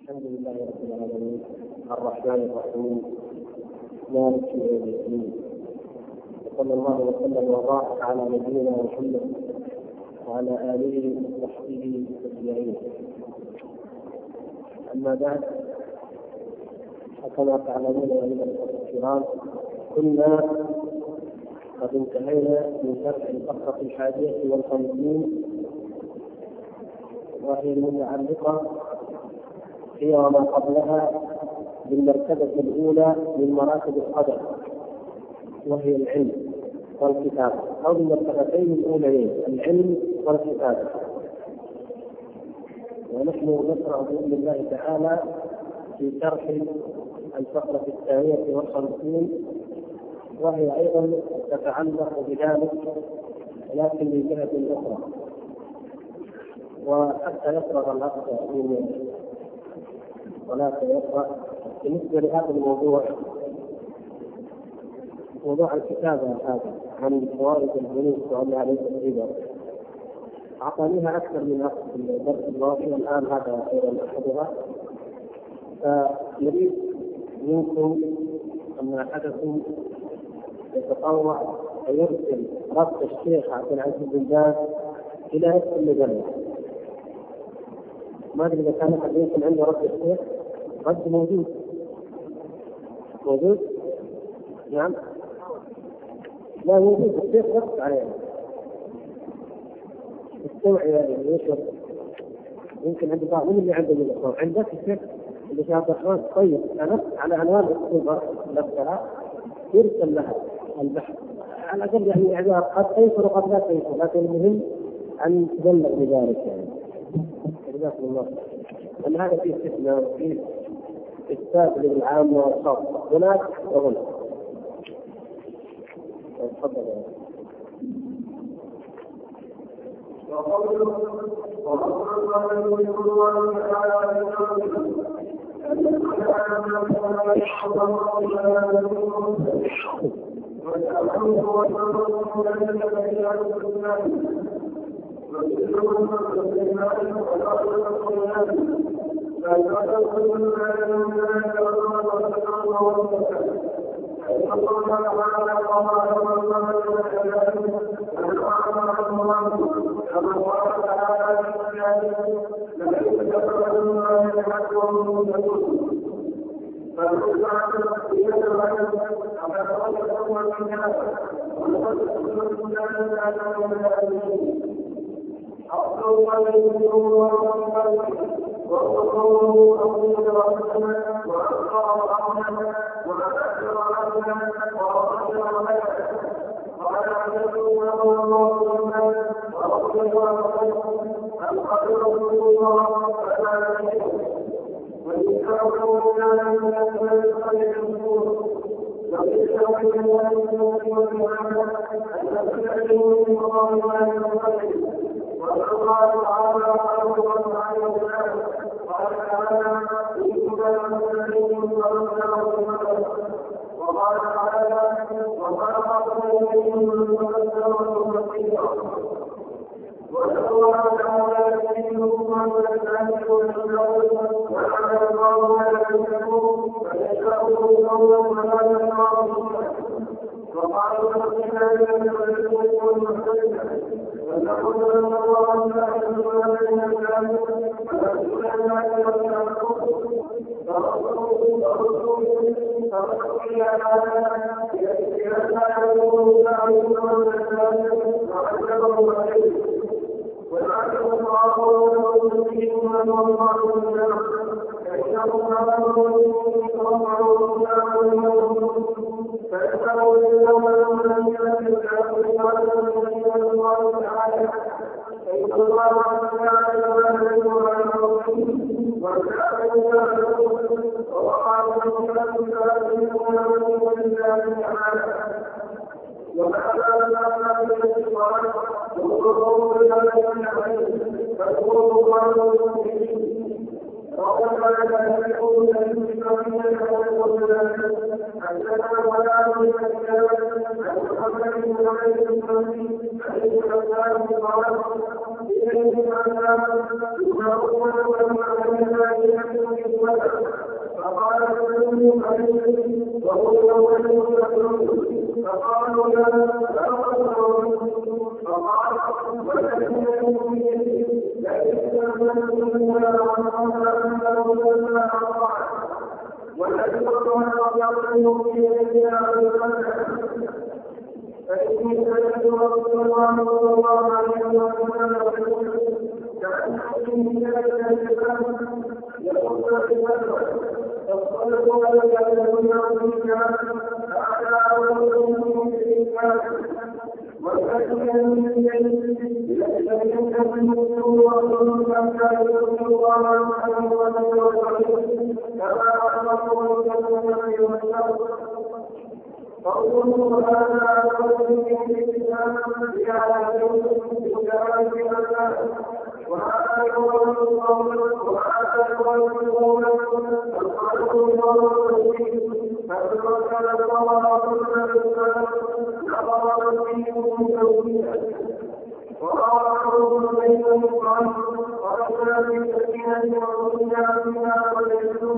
الحمد لله رب العالمين الرحمن الرحيم مالك يوم الدين، وصلى الله وسلم وبارك على نبينا محمد وعلى آله وصحبه أجمعين. أما بعد، فكما تعلمون أيها الأخوة الكرام، كنا قد انتهينا من شرح الفقرة 51 وهي المتعلقة هي وما قبلها بالمرتبة الأولى من مراتب القدر، وهي العلم والكتابة، أو بالمرتبتين الأوليين العلم والكتابة. ونحن نقرأ بإذن الله تعالى في شرح الفقرة 52 وهي أيضا تتعلق بذلك لكن من جهة أخرى. وحتى يفرغ الأخ من ولا يقرأ بالنسبة لهذا الموضوع، موضوع الكتابة هذا عن فوائد البنوك وأنها ليست ربا، أعطانيها أكثر من أخ في الدرس الماضي، والآن هذا أيضا أحدها. فنريد منكم أن أحدكم يتطوع ويرسل ربط الشيخ عبد العزيز بن باز إلى نفس المجلة. ما أدري إذا كان أحد يمكن عنده ربط الشيخ. رد موجود؟ نعم، لا موجود. الشيخ رد عليه التوعية يشرب. يمكن عند بعض من اللي عنده من الأخوة عندك الشيخ اللي شاف الرأس. طيب أنا على عنوان الصورة نفسها يرسل لها البحث على الأقل، يعني إعذار قد تيسر وقد لا تيسر، لكن المهم أن تبلغ بذلك. يعني جزاكم الله. أن هذا فيه فتنة وفيه إفساد للعامة والخاصة هناك وهنا. تفضل. فقالوا لا فإني سألت رسول الله صلى الله عليه وسلم كأنه من ذلك الكتاب يقول فاصطلبوا لك يعلمون فيك فأنا أولهم في الكتاب والذين من يده ليس منهم رسول كما يرسل الله عنه وسلم كما أخبروا بالسنة والشر فقولوا هذا أولهم في الكتاب ليعلمون وهذا يقول القول وهذا يقول القول فقالوا الله فلما كان الله نظر فيهم توحيدا وقالوا بينهم قال ورسنا في سكينة وقلنا فيها وليسوا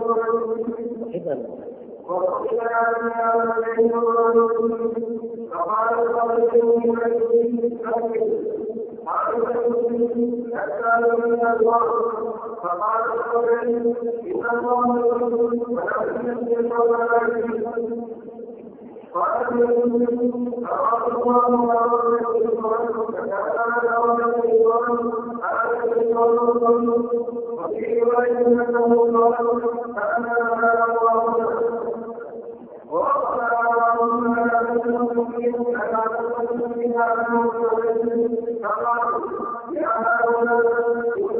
وقلنا فيها وليسوا فقال الرجل من المسلمين فقال الرجل إن الله يقول ولكن يقول قال المسلم أراد الله ورسوله فكان وفي رواية أنه قال فأنا الله وقال اللهم لا تكن فيهم على تكن فيها أنه فقال يا هؤلاء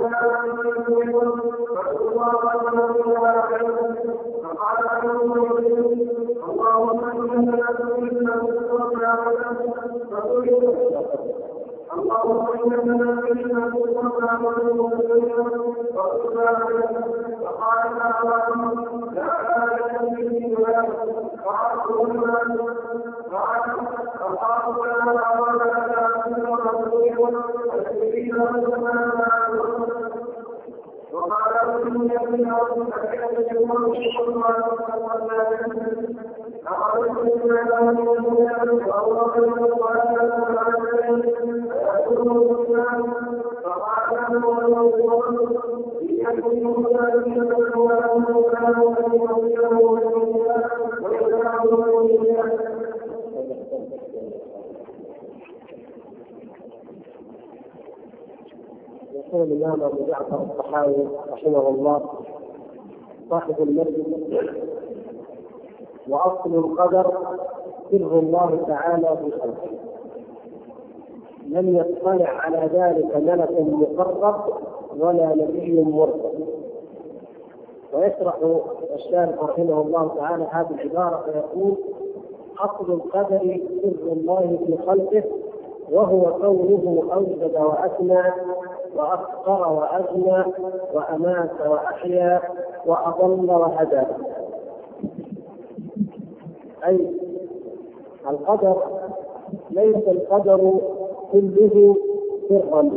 فقال اللهم إنك لا تكن اللهم إننا كنا كنا فقال يقول الإمام أبو جعفر الطحاوي رحمه الله صاحب المسجد: وأصل القدر سر الله تعالى في خلقه، لم يطلع على ذلك ملك مقرب ولا نبي مرسل. ويشرح الشارح رحمه الله تعالى هذه العبارة فيقول: أصل القدر سر الله في خلقه، وهو كونه أوجد وأثنى وأفقر وأغنى وأمات وأحيا وأضل وهدى. أي القدر ليس القدر كله سرا،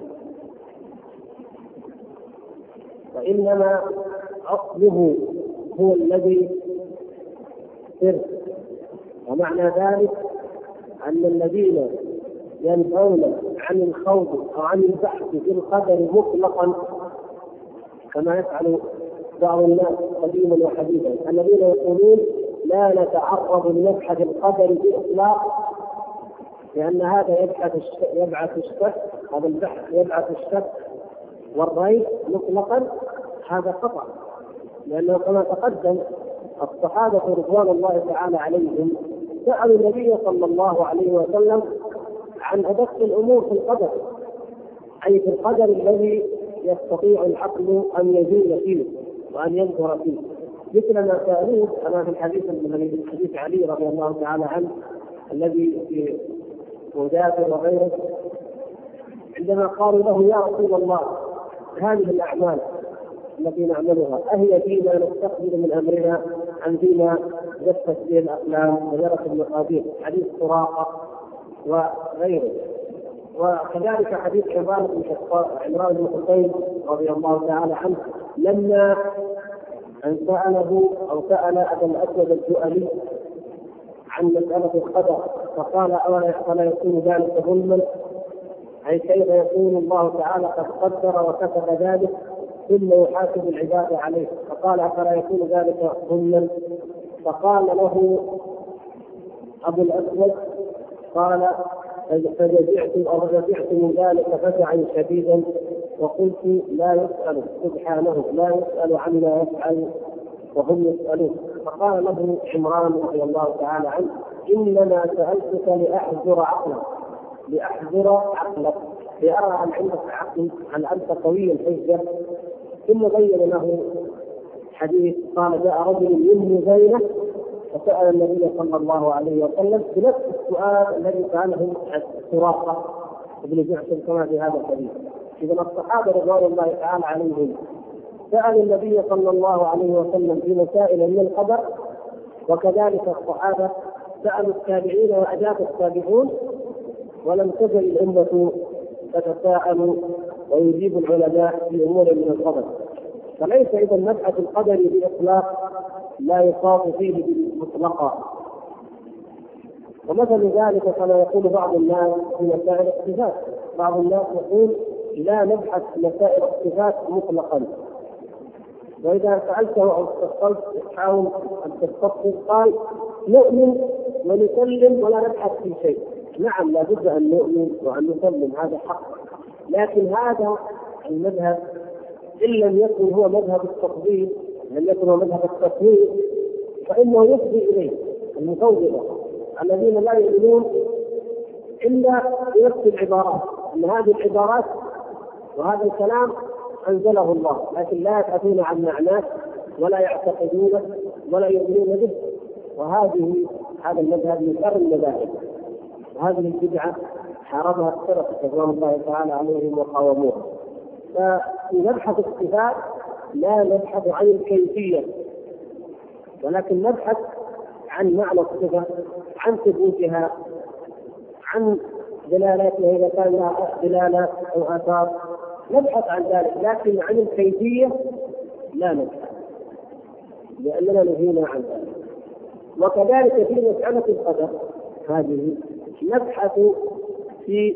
وإنما أصله هو الذي سر. ومعنى ذلك أن الذين ينهون عن الخوض أو عن البحث في القدر مطلقا كما يفعل بعض الناس قديما وحديثا، الذين يقولون لا نتعرض لمبحث القدر بإطلاق لأن هذا يبعث الشك، هذا البحث يبعث الشك والريب مطلقا، هذا خطأ. لأنه كما تقدم الصحابة رضوان الله تعالى عليهم سألوا النبي صلى الله عليه وسلم عن أدق الأمور في القدر، أي في القدر الذي يستطيع العقل أن يزول فيه وأن ينظر فيه، مثل ما سألوه كما في حديث علي رضي الله تعالى عنه الذي في مجاهد وغيره، عندما قالوا له: يا رسول الله، هذه الأعمال التي نعملها أهي فيما نستقبل من أمرنا أم فيما جفت به الأقلام وجرت المقادير؟ حديث سراقة وغيره. وكذلك حديث عمران بن حصين رضي الله تعالى عنه لما أن سأله أو سأل أبا الأسود الدؤلي عن مسألة القدر، فقال أولا يكون ذلك ظلما؟ أي كيف يكون الله تعالى قد قدر وكتب ذلك ثم يحاسب العباد عليه؟ فقال أفلا يكون ذلك ظلما؟ فقال له أبو الأسود قال فجزعت من ذلك فزعا شديدا وقلت لا يسأل سبحانه، لا يسأل عما يفعل وهم يسألون. فقال له عمران رضي الله تعالى عنه إنما سألتك لأحذر عقلك لأرى هل عندك عقل، هل أنت قوي الحجة. ثم بين له حديث قال جاء رجل من مزينة فسأل النبي صلى الله عليه وسلم بنفس السؤال الذي سأله سراقة بن جعشم كما في هذا الحديث. إذا الصحابة رضوان الله تعالى عليهم سأل النبي صلى الله عليه وسلم في مسائل من القدر، وكذلك الصحابة سألوا التابعين وأجاب التابعون، ولم تزل الأمة تتساءل ويجيب العلماء في أمور من القدر. فليس إذا مبحث القدر بإطلاق لا يخاف فيه مطلقا. ومثل ذلك كما يقول بعض الناس في مسائل الصفات، بعض الناس يقول لا نبحث مسائل الصفات مطلقا، وإذا سألته أو استفصلت تحاول أن تستفصل قال نؤمن ونسلم ولا نبحث في شيء. نعم لا بد أن نؤمن وأن نسلم، هذا حق، لكن هذا المذهب إن لم يكن هو مذهب التفضيل، لم يكن هو مذهب التفويض، فإنه يفضي إليه المفوضة الذين لا يؤمنون إلا بنفس العبارات، أن هذه العبارات وهذا الكلام أنزله الله، لكن لا يبحثون عن معناه ولا يعتقدونه ولا يؤمنون به. هذا المذهب من شر المذاهب، وهذه البدعة حاربها السلف رضوان الله تعالى عليهم وقاوموها. ففي مبحث الصفات لا نبحث عن الكيفية، ولكن نبحث عن معنى الصفة، عن ثبوتها، عن دلالاتها إذا كان لها دلالات أو آثار، نبحث عن ذلك، لكن عن الكيفية لا نبحث لأننا نهينا عن ذلك. وكذلك في مسألة القدر هذه نبحث في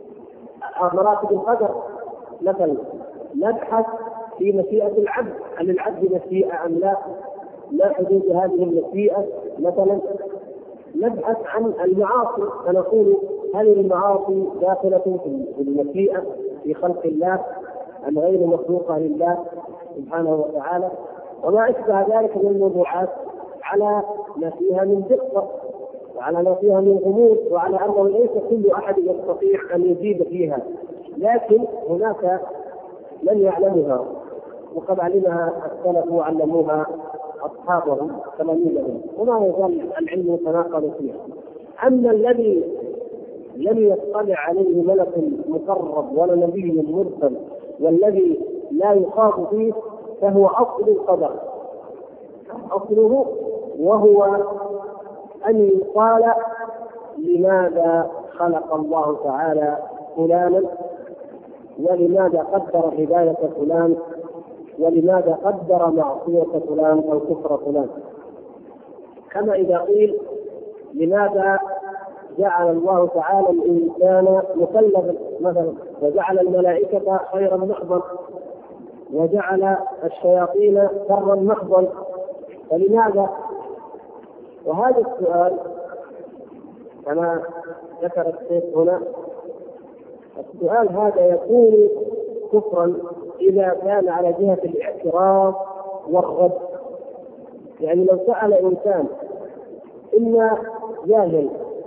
مراتب القدر، مثلا نبحث في مشيئة العبد، هل العبد مشيئة أم لا، ما حدود هذه المشيئة. مثلا نبحث عن المعاصي فنقول هل المعاصي داخلة في المشيئة في خلق الله أم غير مخلوقة لله سبحانه وتعالى، وما أشبه ذلك من الموضوعات على ما فيها من دقة وعلى ما فيها من غموض، وعلى أنه ليس كل أحد يستطيع أن يجيب فيها، لكن هناك من يعلمها وقد علمها السلف وعلموها أصحابهم تلاميذهم، وما يزال العلم يتناقض فيها. أما الذي لم يطلع عليه ملك مقرب ولا نبي مرسل والذي لا يخاف فيه فهو أصل القدر، أصله وهو أن يقال لماذا خلق الله تعالى فلانا، ولماذا قدر هداية فلان، ولماذا قدر معصية فلان أو كفر فلان. كما إذا قيل لماذا جعل الله تعالى الإنسان مكلفا مثلا، وجعل الملائكة خيرا محضا، وجعل الشياطين شرا محضا، فلماذا؟ وهذا السؤال كما ذكر الشيخ هنا، السؤال هذا يكون كفرا إذا كان على جهة الاعتراض والرد. يعني لو سأل إنسان إما جاهل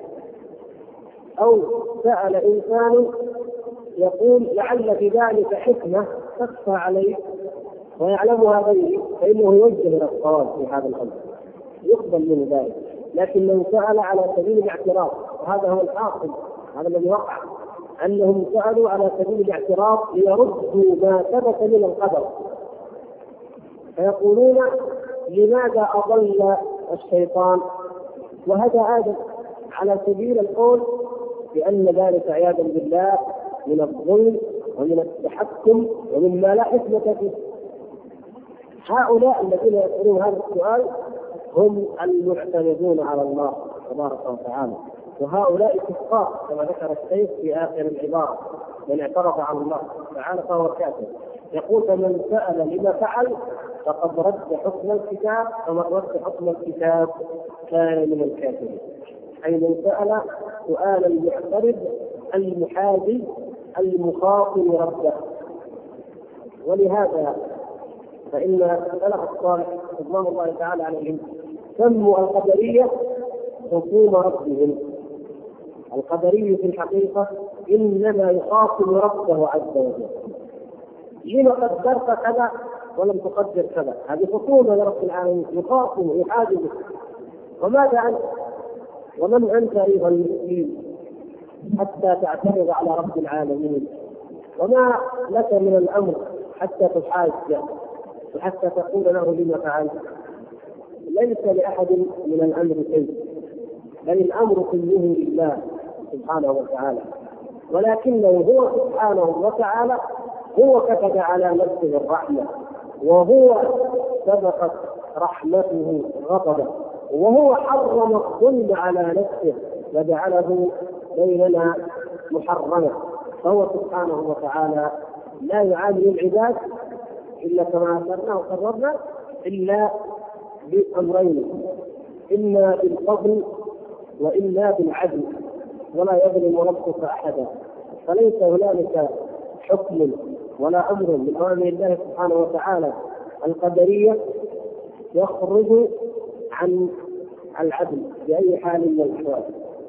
أو سأل إنسان يقول لعل في ذلك حكمة تخفى عليه ويعلمها غيري، فإنه يوجه إلى الصواب في هذا الأمر، يقبل من ذلك. لكن من سأل على سبيل الاعتراض، وهذا هو الحاصل، هذا الذي وقع، أنهم سألوا على سبيل الاعتراض ليردوا ما ثبت من القدر، فيقولون لماذا أضل الشيطان وهدى آدم، على سبيل القول بأن ذلك عياذا بالله من الظلم ومن التحكم ومما لا حكمة فيه. هؤلاء الذين يسألون هذا السؤال هم المعتمدون على الله تبارك وتعالى، وهؤلاء كفار كما ذكر الشيخ في آخر العبارة: من اعترض على الله تعالى فهو كافر. يقول: فمن سأل لما فعل فقد رد حكم الكتاب، فمن رد حكم الكتاب كان من الكافرين. أي من سأل سؤال المعترض المحاذي المخاطب ربه. ولهذا فإن السلف الصالح رضوان الله تعالى عليهم سموا القدرية خصوم ربهم. القدري في الحقيقة إنما يخاطب ربه عز وجل: لما قدرت كذا ولم تقدر كذا؟ هذه خصومة لرب العالمين، يخاطب يحاجبه. وماذا أنت ومن أنت أيها المسلم حتى تعترض على رب العالمين؟ وما لك من الأمر حتى تحاج وحتى تقول له لما فعلت؟ ليس لأحد من الأمر شيء، بل الأمر كله لله سبحانه وتعالى. ولكنه هو سبحانه وتعالى هو كتب على نفسه الرحمة، وهو سبقت رحمته غضبه، وهو حرم الظلم على نفسه وجعله بيننا محرما. فهو سبحانه وتعالى لا يعامل العباد إلا كما أثرنا وقررنا إلا بأمرين: إما بالفضل وإلا بالعدل، ولا يظلم ربك أحدا. فليس هنالك حكم ولا أمر من أوامر الله سبحانه وتعالى القدرية يخرج عن العدل بأي حال من الأحوال.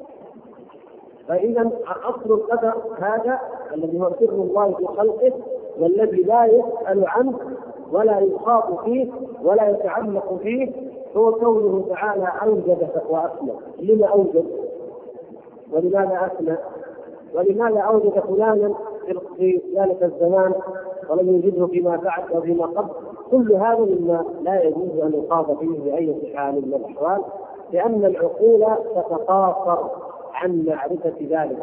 فإذا أصل القدر هذا الذي هو سر الله في خلقه، والذي لا يسأل عنه ولا يخاط فيه ولا يتعمق فيه، هو كونه تعالى أوجد وأثنى. لما أوجد؟ ولماذا أثنى؟ ولماذا أوجد فلانا في ذلك الزمان ولم يوجده فيما بعد وفيما قبل؟ كل هذا مما لا يجوز أن يخاض فيه بأي حال من الأحوال، لأن العقول تتقاصر عن معرفة ذلك.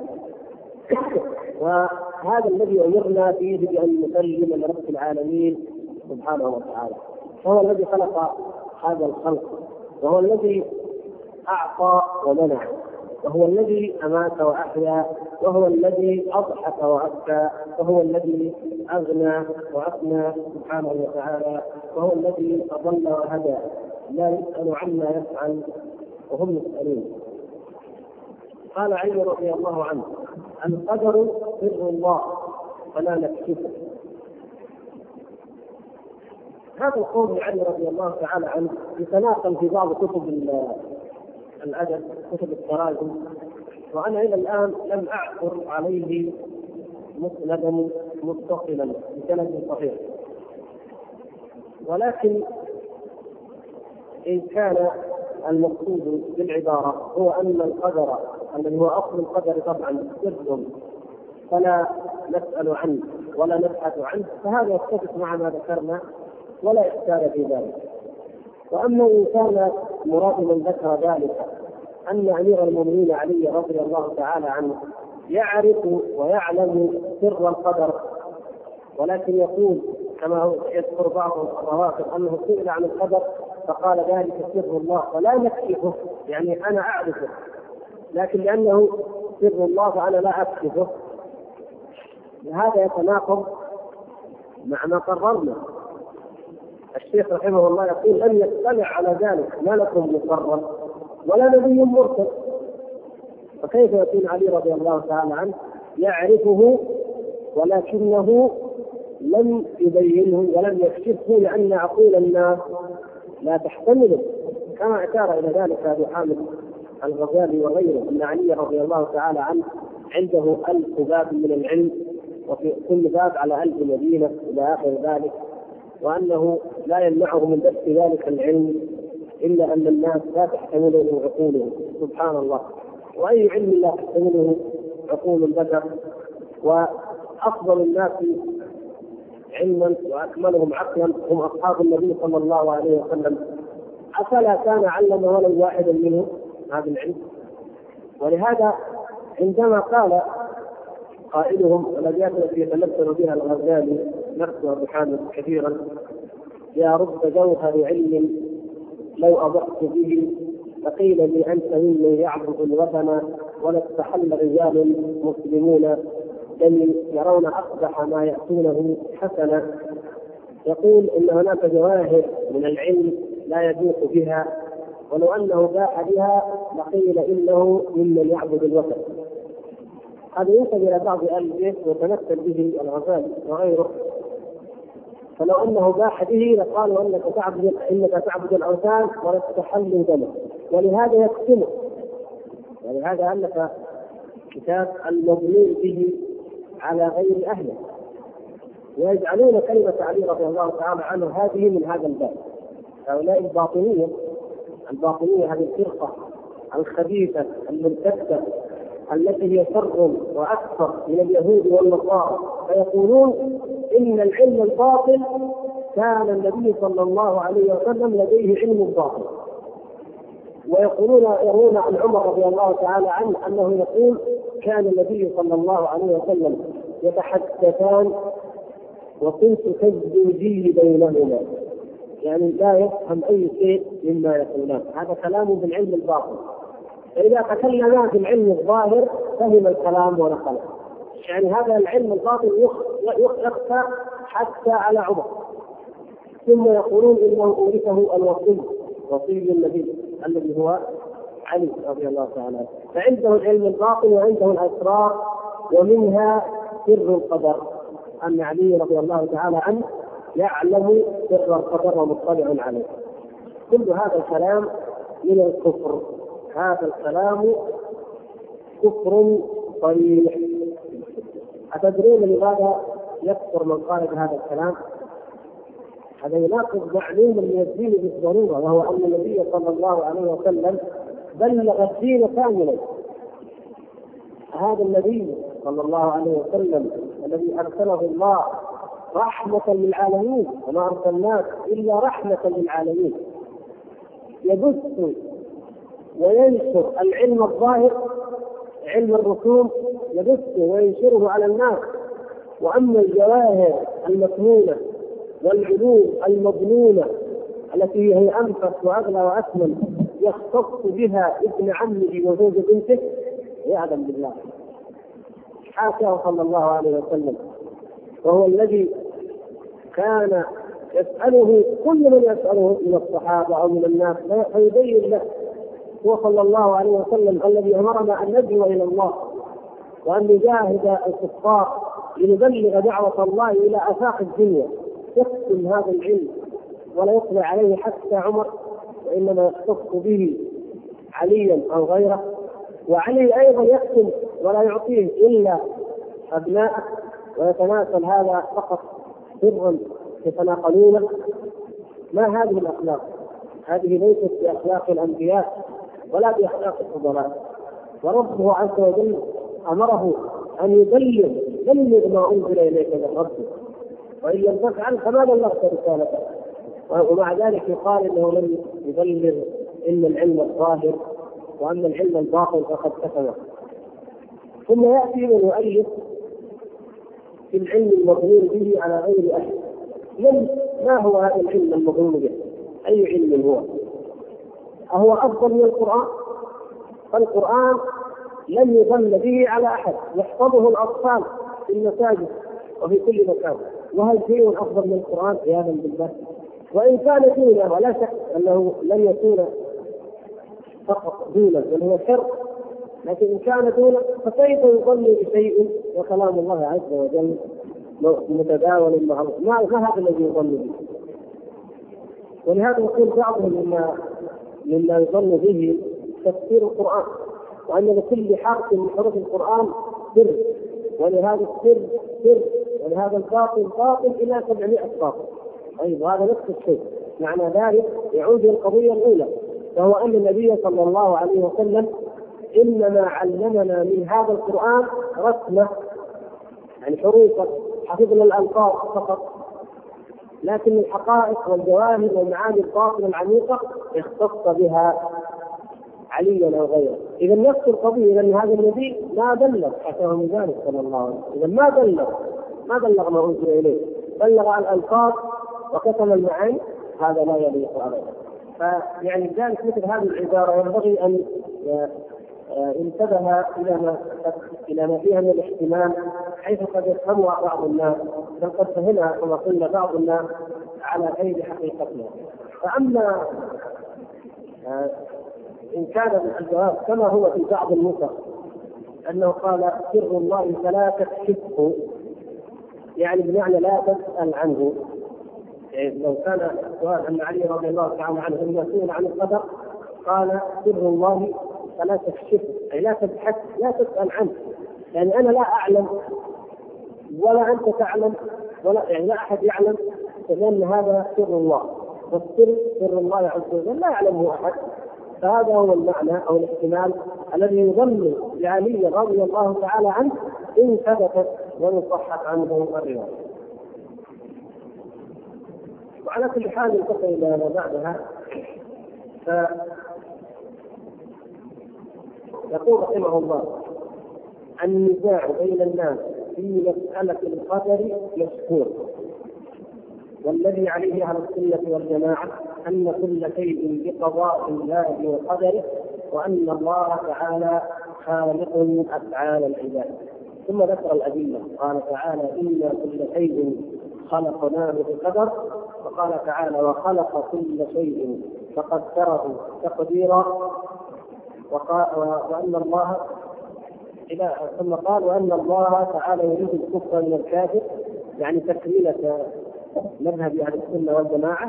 وهذا الذي أمرنا فيه بأن نسلم لرب العالمين سبحانه وتعالى. فهو الذي خلق هذا الخلق، وهو الذي أعطى ومنع، وهو الذي أمات وأحيا، وهو الذي أضحك وأبكى، وهو الذي أغنى وأثنى سبحانه وتعالى، وهو الذي أضل وهدى. لا يسأل عما يفعل وهم يسألون. قال علي رضي الله عنه: القدر سر الله فلا نكشفه. هذا القول علي رضي الله تعالى عنه يتناقل في بعض كتب الأدب، كتب التراجم، وأنا إلى الآن لم أعثر عليه مسندا متصلا بسند صحيح. ولكن إن كان المقصود بالعبارة هو أن القدر الذي هو أصل القدر طبعا سر فلا نسأل عنه ولا نبحث عنه، فهذا يتفق مع ما ذكرنا ولا إشكال في ذلك. وأما إن كان مراد من ذكر ذلك أن أمير المؤمنين علي رضي الله تعالى عنه يعرف ويعلم سر القدر، ولكن يقول كما يذكر بعض الروافض أنه سئل عن القدر فقال ذلك سر الله فلا نكشفه، يعني أنا أعرفه لكن لأنه سر الله فأنا لا أكشفه. هذا يتناقض مع ما قررنا. الشيخ رحمه الله يقول: لم يطلع على ذلك ملك مقرب ولا نبي مرسل. فكيف يكون علي رضي الله تعالى عنه يعرفه ولكنه لم يبينه ولم يكشفه لأن عقول الناس لا تحتمله، كما أشار إلى ذلك أبو حامد الغزالي وغيره أن علي رضي الله تعالى عنه عنده 1000 باب من العلم، وفي كل باب على 1000 مدينة إلى آخر ذلك، وأنه لا يمنعه من بث ذلك العلم إلا أن الناس لا تحتمله عقولهم. سبحان الله، وأي علم لا تحتمله عقول البشر؟ وأفضل الناس علما وأكملهم عقلا هم أصحاب النبي صلى الله عليه وسلم، أفلا كان علم ولو واحدا منهم هذا العلم؟ ولهذا عندما قال قائلهم الأبيات التي يتمثل بها الغزالي نفسه أبو حامد كثيرا: يا رب جوهر علم لو أضحت به، فقيل لي أنت ممن يعبد الوثن، ولا استحل رجال مسلمون بل يرون أقبح ما يأتونه حسنا. يقول إن هناك جواهر من العلم لا يدوق بها، ولو أنه باح بها لقيل إنه ممن يعبد الوثن. هذا ينسب إلى بعض أهل البيت وتمثل به الغزالي وغيره، فلو أنه باح به لقالوا إنك تعبد الأوثان ولا تحل دمه، ولهذا يكتمه. ولهذا ألف كتاب المظلوم به على غير أهله، ويجعلون كلمة علي رضي الله تعالى عنه هذه من هذا الباب. هؤلاء الباطنية هذه الفرقة الخبيثة المرتدة التي هي شر وأكثر من اليهود والنصارى، فيقولون إن العلم الباطل كان النبي صلى الله عليه وسلم لديه علم باطل، ويقولون عن عمر رضي الله تعالى عنه أنه يقول كان النبي صلى الله عليه وسلم يتحدثان وكنت كالزوجي بينهما، يعني لا يفهم أي شيء مما يقولان. هذا كلامه بالعلم الباطن. فإذا تكلم بالعلم الظاهر فهم الكلام ونقله. يعني هذا العلم الباطن يخفى حتى على عمر، ثم يقولون إنه أورثه وصي النبي الذي هو علي رضي الله تعالى عنه. فعنده العلم الباطن وعنده الأسرار، ومنها سر القدر، أن علي رضي الله تعالى عنه يعلم سر القدر ومطلع عليه. كل هذا الكلام من الكفر، هذا الكلام كفر صريح. أتدرون لماذا يكفر من قال بهذا الكلام؟ هذا يناقض معلوم من الدين بالضرورة، وهو أن النبي صلى الله عليه وسلم بلغ الدين كاملا. هذا النبي صلى الله عليه وسلم الذي أرسله الله رحمة للعالمين، وما أرسلناك إلا رحمة للعالمين، يبث وينشر العلم الظاهر، علم الرسوم يبث وينشره على الناس. وأما الجواهر المكنونة والعلوم المضمونة التي هي أنفس وأغلى وأثمن يختص بها ابن عمه وزوج بنته، يعلم بالله حاشاه صلى الله عليه وسلم، وهو الذي كان يسأله كل من يسأله من الصحابة أو من الناس فيبين له. هو صلى الله عليه وسلم الذي أمرنا أن ندعو إلى الله وأن نجاهد الكفار لنبلغ دعوة الله إلى آفاق الدنيا. يختم هذا العلم ولا يطلع عليه حتى عمر، وإنما يختص به عليا أو غيره، وعلي أيضا يختم ولا يعطيه إلا أبناءه، ويتناسل هذا فقط سرا يتناقلونه. ما هذه الأخلاق؟ هذه ليست بأخلاق الأنبياء ولا بأخلاق الفضلاء. وربه عز وجل أمره أن يبلغ ما أنزل إليك من ربك، وإن لم تفعل فما بلغت رسالته. ومع ذلك يقال إنه لم يبلغ إلا العلم الظاهر، وأما العلم الباطن فقد كتمه. ثم يأتي من يؤلف في العلم المظنون به على غير أهل. ما هو هذا العلم المظنون به؟ أي علم هو؟ أهو أفضل من القرآن؟ فالقرآن لم يظن به على أحد، يحفظه الأطفال في المساجد وفي كل مكان، وهل شيء أفضل من القرآن؟ عياذا بالله. وإن كان دونه، ولا شك أنه لن يكون فقط دونه بل هو شر، لكن إن كان دونه فكيف يظن بشيء وكلام الله عز وجل متداول معروف؟ ما هذا الذي يظن به. ولهذا يقول بعضهم مما يظن به تفسير القرآن، وأن لكل حرف من حروف القرآن سر، ولهذا السر سر، ولهذا الباطل باطل إلى 700 باطل. طيب هذا نفس الشيء. معنى ذلك يعود إلى القضية الأولى، وهو أن النبي صلى الله عليه وسلم إنما علمنا من هذا القرآن رسمة، يعني حروفا، حفظنا الألفاظ فقط، لكن الحقائق والجواهر والمعاني الباطنة العميقة اختص بها عليا أو غيره. إذا نفس القضية، لأن هذا النبي ما بلغ حتى من ذلك صلى الله عليه وسلم، إذا ما بلغ ما أنزل إليه، بلغ عن الألفاظ وكتم المعاني هذا لا يليق أبدا. فيعني ذلك مثل هذه العبارة ينبغي أن انتبه إلى ما فيها من الاحتمال، حيث قد يفهمها بعض الناس، بل قد فهمها كما قلنا بعض الناس على غير حقيقتها. فأما إن كان الجواب كما هو في بعض النسخ أنه قال سر الله فلا تكشفه، يعني بمعنى لا تسأل عنه. يعني لو كان السؤال أن علي رضي الله تعالى عنه لما سئل عن القدر قال سر الله فلا تكشفه، أي لا تبحث لا تسأل عنه، يعني أنا لا أعلم ولا أنت تعلم ولا يعني لا أحد يعلم، لأن هذا سر الله، والسر سر الله عز وجل لا يعلمه أحد. فهذا هو المعنى أو الاحتمال الذي يظل لعلي رضي الله تعالى عنه إن ثبتت وإن صحت عنه الرواية. وعلى كل حال انتقل إلى ما بعدها. يقول رحمه الله: النزاع بين الناس في مسألة القدر مشهور، والذي عليه أهل السنة والجماعة أن كل شيء بقضاء الله وقدره، وأن الله تعالى خالق أفعال العباد. ثم ذكر الأدلة، قال تعالى: إن كل شيء خلقناه بقدر، وقال تعالى: وخلق كل شيء فقدره تقديرا، وأن الله ثم قال: وأن الله تعالى يريد الكفر من الكافر، يعني تكملة مذهب أهل السنة والجماعة.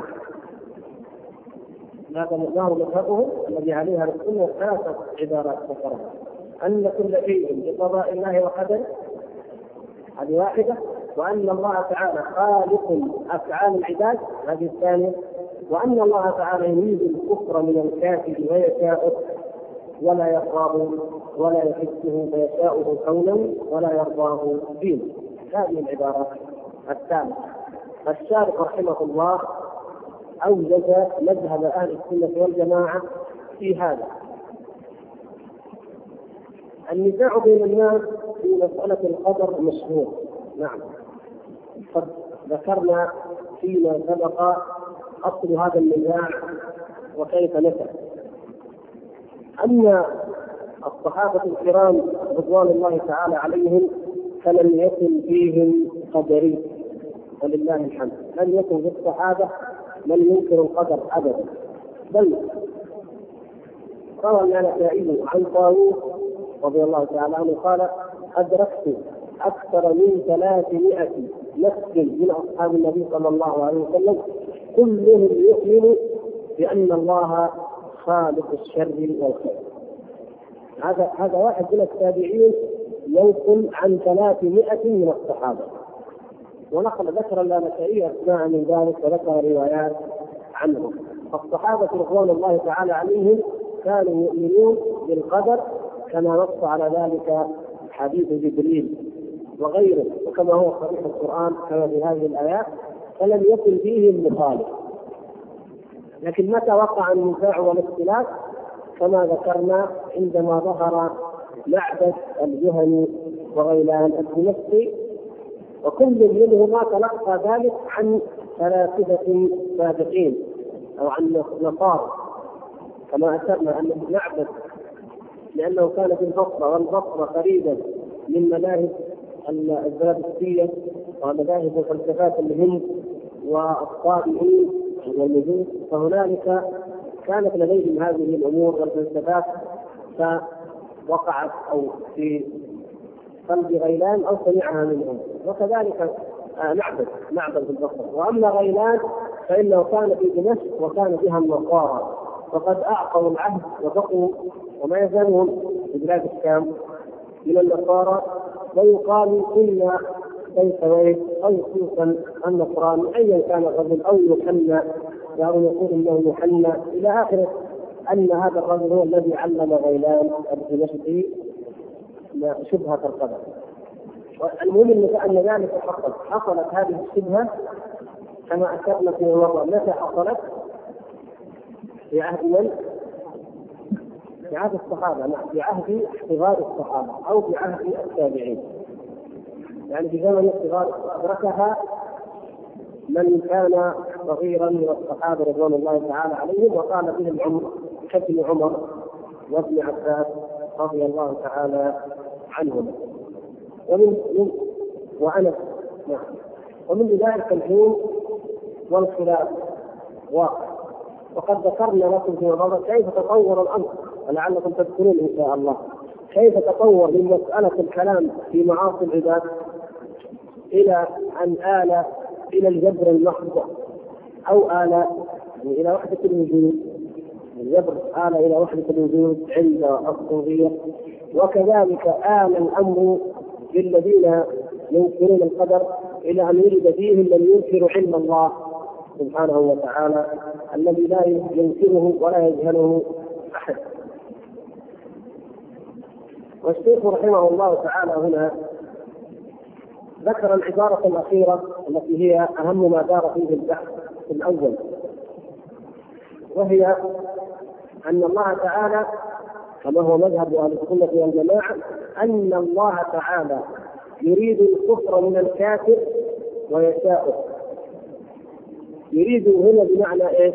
هذا مذهبه الذي عليه أهل السنة 3 عبارات ذكرها: أن كل شيء بقضاء الله وقدره، هذه واحدة، وأن الله تعالى خالق أفعال العباد، هذه الثانية، وأن الله تعالى يريد الكفر من الكافر ويشاءه ولا يرضاه ولا يحبه فيشاءه كونا ولا يرضاه دينا. هذه العبارات الثالثة. الشارح رحمه الله أوجد مذهب أهل السنة والجماعة في هذا. النزاع بين الناس في مسألة القدر مشهور، نعم، قد ذكرنا فيما سبق أصل هذا النزاع وكيف نشأ. أما الصحابة الكرام رضوان الله تعالى عليهم فلم يكن فيهم قدري، ولله الحمد، لم يكن في الصحابة من ينكر القدر أبدا، بل روى النسائي عن طاووس رضي الله تعالى عنه قال: أدركت أكثر من 300 نفس من أصحاب النبي صلى الله عليه وسلم كلهم يؤمن بأن الله خالق الشر والخير. هذا واحد من التابعين ينقل عن 300 من الصحابة، ونقل ذكر النسائي أسماء من ذلك وذكر روايات عنهم. فالصحابة رضوان الله تعالى عليهم كانوا يؤمنون بالقدر كما نص على ذلك حديث جبريل وغيره، وكما هو صريح القرآن كما في هذه الآيات، فلم يكن فيهم مخالف. لكن متى وقع النزاع والاختلاف؟ كما ذكرنا عندما ظهر معبد الجهني وغيلان الدمشقي، وكل منهما تلقى ذلك عن فلاسفة سابقين أو عن نصارى، كما أشرنا أن معبد لأنه كان في البصرة، والبصرة قريبا من مذاهب الزرادشتية ومذاهب الفلسفات الهند والطائيين والمجوس، فهنالك كانت لديهم هذه الأمور والفلسفات، فوقعت أو في قلب غيلان أو سمعها منهم. وكذلك معبد في البصرة. وأما غيلان فإنه كان في دمشق وكان بها النصارى، وقد أعطوا العهد وبقوا وما يزالون في بلاد الشام من النصارى، ويقال كنا سيسويه أو خصوصا النصراني أيا كان الرجل أو يحنى، أو يقول إنه يحنى إلى آخره، أن هذا الرجل هو الذي علم غيلان الدمشقي شبهة القدر. المهم أن ذلك حصلت هذه الشبهة كما أشرنا في مرة. متى حصلت؟ في عهد من؟ في عهد الصحابة، في عهد صغار الصحابة أو في عهد التابعين، يعني في زمن الصغار أدركها من كان صغيرا من الصحابه رضوان الله تعالى عليهم، وقال به العمر كابن عمر وابن عباس رضي الله تعالى عنهم ومن ذلك الحين والخلاف واقع. وقد ذكرنا لكم في موضوع كيف تطور الامر، ولعلكم تذكرون ان شاء الله كيف تطور من مساله الكلام في معاصي العباد الى ان آل الى الجبر المحض، او آل الى وحده الوجود. الجبر آل الى وحده الوجود عند الصوفيه، وكذلك آل الامر للذين ينكرون القدر الى ان يرد فيهم من ينكر علم الله سبحانه وتعالى الذي لا ينكره ولا يجهله احد. والشيخ رحمه الله تعالى هنا ذكر العبارة الأخيرة التي هي أهم ما دار فيه البحث الأول، وهي أن الله تعالى كما هو مذهب أهل السنة والجماعة أن الله تعالى يريد الكفر من الكافر ويشاءه. يريد هنا بمعنى ايش؟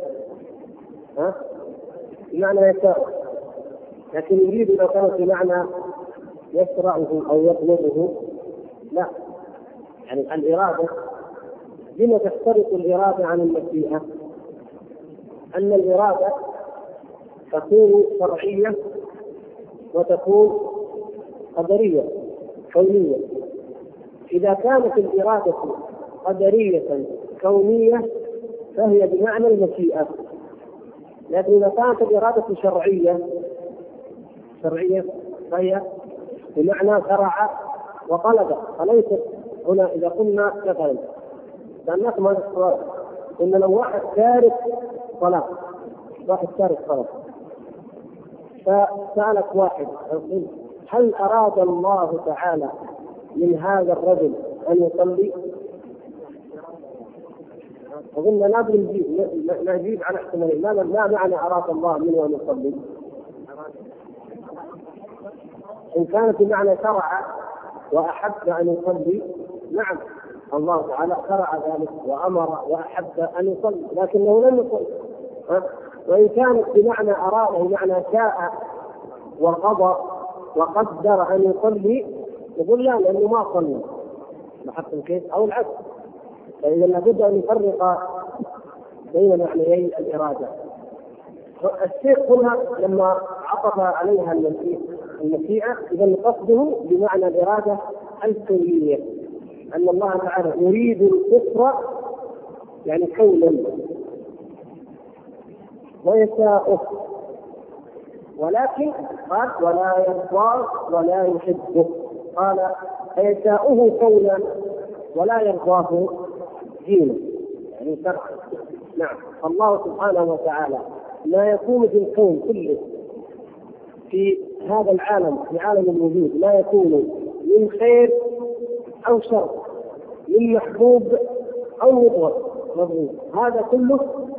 بمعنى يشاءه، لكن يريد لو كان بمعنى يشرعه او يطلبه لا. يعني الإرادة لما تختلف الإرادة عن المشيئة؟ أن الإرادة تكون شرعية وتكون قدرية كونية. إذا كانت الإرادة قدرية كونية فهي بمعنى المشيئة، لكن إذا كانت الإرادة شرعية فهي بمعنى شرع وطلب. فليست هنا إذا قلنا مثلا كأنك ما السؤال إن لو واحد تارك صلاة فسألك واحد هل أراد الله تعالى من هذا الرجل أن يصلي؟ أظن لا نجيب على احتمالين. ما معنى أراد الله منه أن يصلي؟ إن كانت بمعنى شرع وأحب أن يصلي، نعم الله تعالى شرع ذلك وأمر وأحب أن يصلي، لكنه لم يصلي. وإن كانت بمعنى أراد بمعنى شاء وقضى وقدر أن يصلي، يقول لا لأنه ما صلي بحق كيف أو العكس. فإذا لابد أن نفرق بين معنيي الإرادة. الشيخ هنا لما عطف عليها المشيئة إذا قصده بمعنى الإرادة الكونية، أن الله تعالى يريد الكفر يعني كونا ويشاءه، ولكن قال ولا يرضى ولا يحبه. قال فيشاءه كونا ولا يرضاه دينا يعني شرعا. نعم الله سبحانه وتعالى ما يكون في الكون كله في هذا العالم في عالم الوجود لا يكون من خير أو شر، من محبوب أو مبغض، هذا كله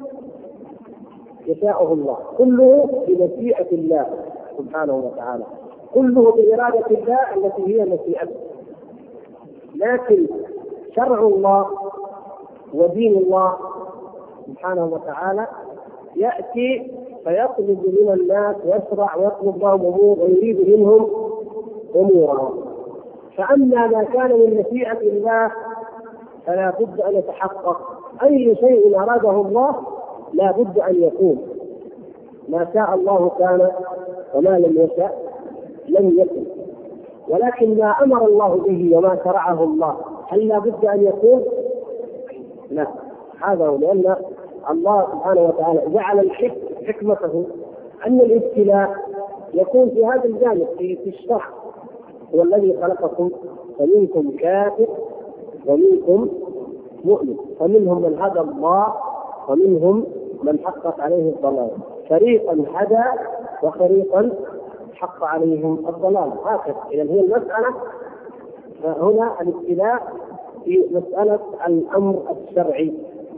يشاءه الله، كله بمشيئة الله سبحانه وتعالى، كله بإرادة الله التي هي مشيئته. لكن شرع الله ودين الله سبحانه وتعالى يأتي فيطلب من الناس يشرع ويطلب لهم أمور ويريد منهم أمورهم. فأما ما كان من مشيئة الله فلا بد أن يتحقق. أي شيء أراده الله لا بد أن يكون، ما شاء الله كان وما لم يشاء لم يكن. ولكن ما أمر الله به وما شرعه الله هل لا بد أن يكون؟ لا. هذا هو، لأن الله سبحانه وتعالى جعل حكمته أن الابتلاء يكون في هذا الجانب في الشرع. هو الذي خلقكم فمنكم كافر ومنكم مؤمن، فمنهم من هدى الله ومنهم من حقت عليه الضلال، فريقا هدى وفريقا حق عليهم الضلال. هكذا. إذا هي المسألة هنا الابتلاء في مسألة الأمر الشرعي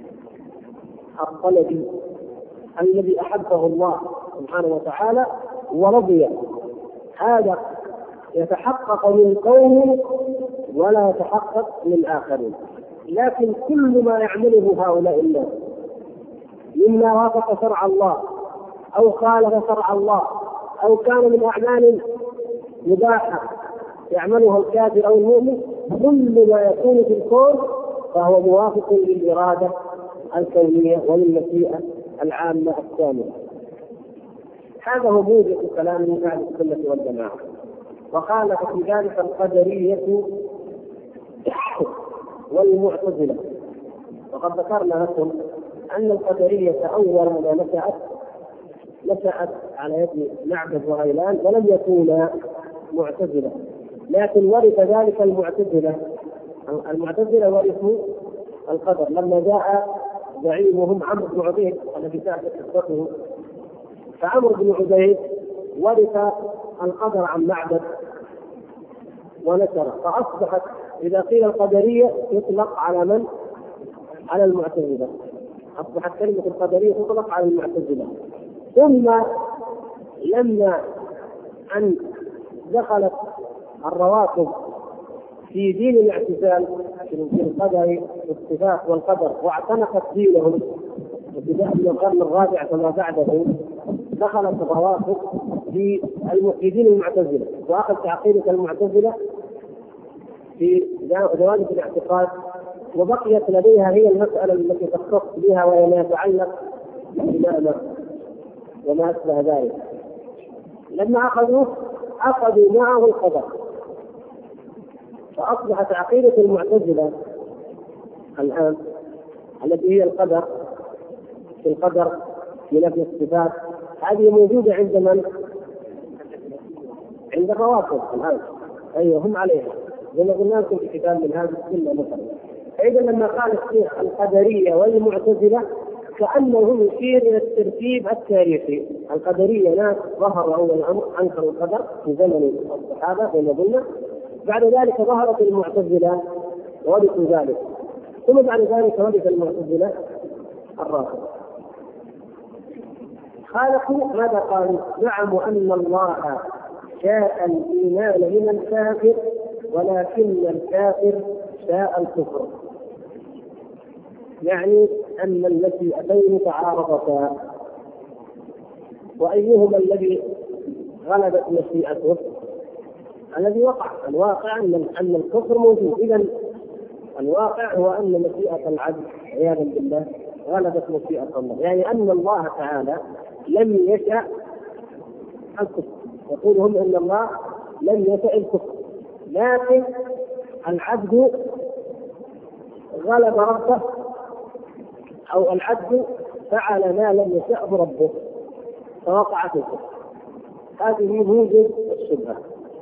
الطلبي الذي أحبه الله سبحانه وتعالى ورضي. هذا يتحقق من قوم ولا يتحقق من آخرين. لكن كل ما يعمله هؤلاء الناس مما وافق شرع الله أو خالف شرع الله أو كان من أعمال مباحة يعملها الكافر أو المؤمن، كل ما يكون في الكون فهو موافق للإرادة الكونية وللمشيئة العامة الكاملة. هذا هو موجب كلام أهل السنة والجماعة. وخالف في ذلك القدرية والمعتزلة. وقد ذكرنا لكم أن القدرية أول ما نشأت على يد معبد وغيلان ولم يكونا معتزلة، لكن ورث ذلك المعتزلة ورثوا القدر لما جاء زعيمهم عمرو بن عبيد الذي كانت قصته. فعمرو بن عبيد ورث القدر عن معبد ونشره، فأصبحت إذا قيل القدرية يطلق على من؟ على المعتزلة. أصبحت كلمة القدرية تطلق على المعتزلة. ثم لما أن دخلت الروافض في دين الاعتزال في القدر والصفات والقدر واعتنقت دينهم ابتداء من القرن الرابع فما بعده، دخلت الروافض في دين المعتزلة وأخذت عقيدة المعتزلة في جوانب الاعتقاد، وبقيت لديها هي المسألة التي تختص بها وهي ما يتعلق بالإمامة وما أشبه ذلك. لما أخذوا معه القدر، فأصبحت عقيدة المعتزلة الآن التي هي القدر في القدر في نفي الصفات، هذه موجودة عند من؟ عند الروافض الآن. أيوه هم عليها زي ما قلنا لكم في كتاب من هذه السنة مثلا. إذا لما قال الشيخ القدرية والمعتزلة كأنه يشير إلى الترتيب التاريخي. القدرية ناس ظهروا أول الأمر أنكروا القدر في زمن الصحابة زي ما قلنا، بعد ذلك ظهرت المعتزلة ورثوا ذلك، ثم بعد ذلك ورث المعتزلة الرافضة. خالقوا ماذا قالوا؟ زعموا أن الله شاء الإيمان من الكافر ولكن الكافر شاء الكفر، يعني أن المشيئتين تعارضتا، وأيهما الذي غلبت مشيئته؟ الذي وقع. الواقع أن الكفر موجود. إذا الواقع هو أن مشيئة العبد عياذا بالله غلبت مشيئة الله، يعني أن الله تعالى لم يشأ الكفر. يقول هم أن الله لم يشأ الكفر، لكن العبد غلب ربه أو العبد فعل ما لم يشأه ربه فوقعت الكفر. هذه موجب الشبهة.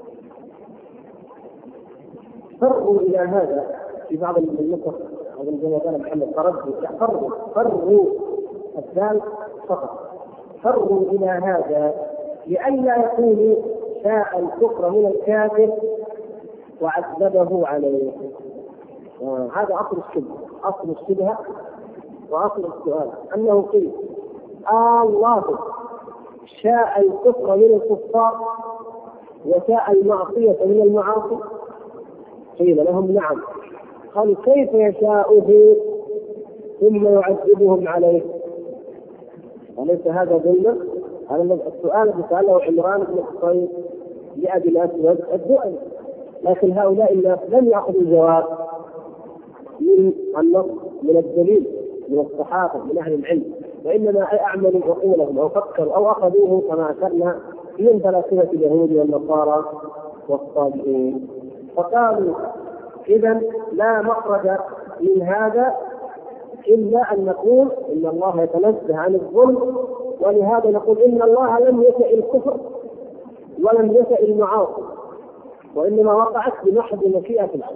فروا إلى هذا في بعض النسخ زي ما قال محمد فروا الثالث فقط. فروا إلى هذا لئلا يكونوا شاء الكفر من الكافر وعذبه عليه. هذا أصل الشبهة وأصل السؤال، أنه قيل الله شاء الكفر من الكفار وشاء المعصية من المعاصي؟ قيل لهم نعم. قالوا كيف يشاؤه ثم يعذبهم عليه؟ أليس هذا ظلما؟ هذا السؤال الذي سأله عمران بن حصين لأبي الأسود الدؤلي، لكن هؤلاء الناس لم يأخذوا الجواب من النص من الدليل من الصحابة من أهل العلم، وإنما أعملوا عقولهم أو فكروا أو أخذوه كما أشرنا من فلاسفة اليهود والنصارى والصابئين. فقالوا إذا لا مخرج من هذا إلا أن نقول إن الله يتنزه عن الظلم، ولهذا نقول إن الله لم يشأ الكفر ولم يشأ المعاصي، وإنما وقعت بمحض مشيئة العبد.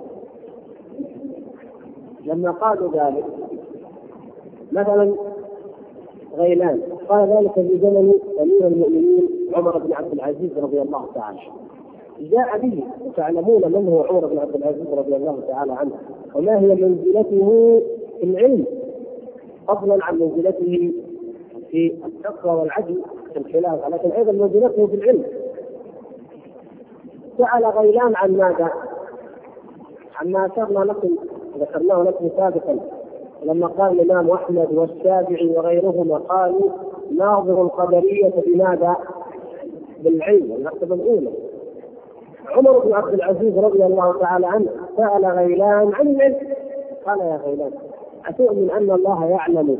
لما قالوا ذلك مثلا غيلان قال ذلك في زمن أمير المؤمنين عمر بن عبد العزيز رضي الله تعالى، جاء به. تعلمون من هو عمر بن عبد العزيز رضي الله تعالى عنه وما هي منزلته في العلم، فضلا عن منزلته في التقوى والعدل في الخلافة، لكن أيضا منزلته في العلم. سأل غيلان عن ماذا؟ عما أشرنا لكم ذكرناه لكم سابقا لما قال الإمام أحمد والشافعي وغيرهما قالوا ناظر القدرية بماذا؟ بالعلم، المرتبة الأولى. عمر بن عبد العزيز رضي الله تعالى عنه سأل غيلان عن العلم، قال يا غيلان أتؤمن أن الله يعلم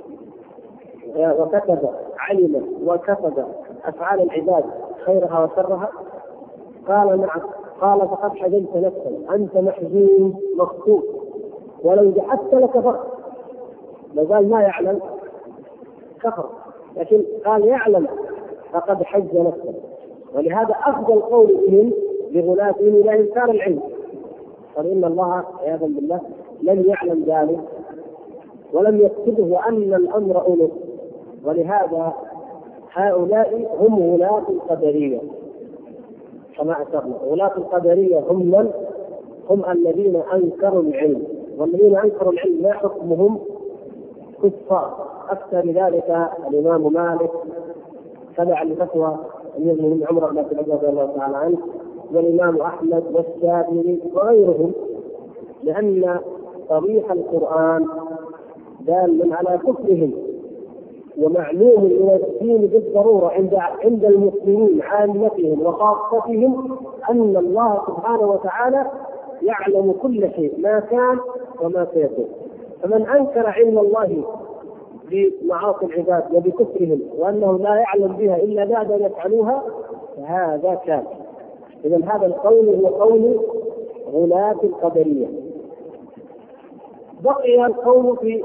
وكتب علم وكتب أفعال العباد خيرها وشرها؟ قال نعم. قال فقد حزنت نفسا، أنت محزون مخطوط، ولو جحدت لكفرت. لو قال ما يعلم كفر، لكن قال يعلم فقد حج نفسه. ولهذا أفضل قول بهم لغلاتهم لا إنكار العلم، قال إن الله عياذا بالله لم يعلم ذلك ولم يكتبه وأن الأمر أنف. ولهذا هؤلاء هم ولاة القدرية كما أشرنا. ولاة القدرية هم من؟ هم الذين أنكروا العلم، والذين أنكروا العلم لا حكمهم كفار. أفتى بذلك الإمام مالك تبعا لفتوى من عمر بن عبد العزيز رضي الله تعالى عنه، والإمام أحمد والشافعي وغيرهم، لأن صريح القرآن دال على كفرهم، ومعلوم من الدين بالضرورة عند المسلمين عامتهم وخاصتهم أن الله سبحانه وتعالى يعلم كل شيء ما كان وما سيكون. فمن أنكر علم الله بمعاصي العباد وبكفرهم وأنه لا يعلم بها إلا بعد أن يفعلوها فهذا كافر. إذن هذا القول هو قول غلاة القدرية. بقي القول في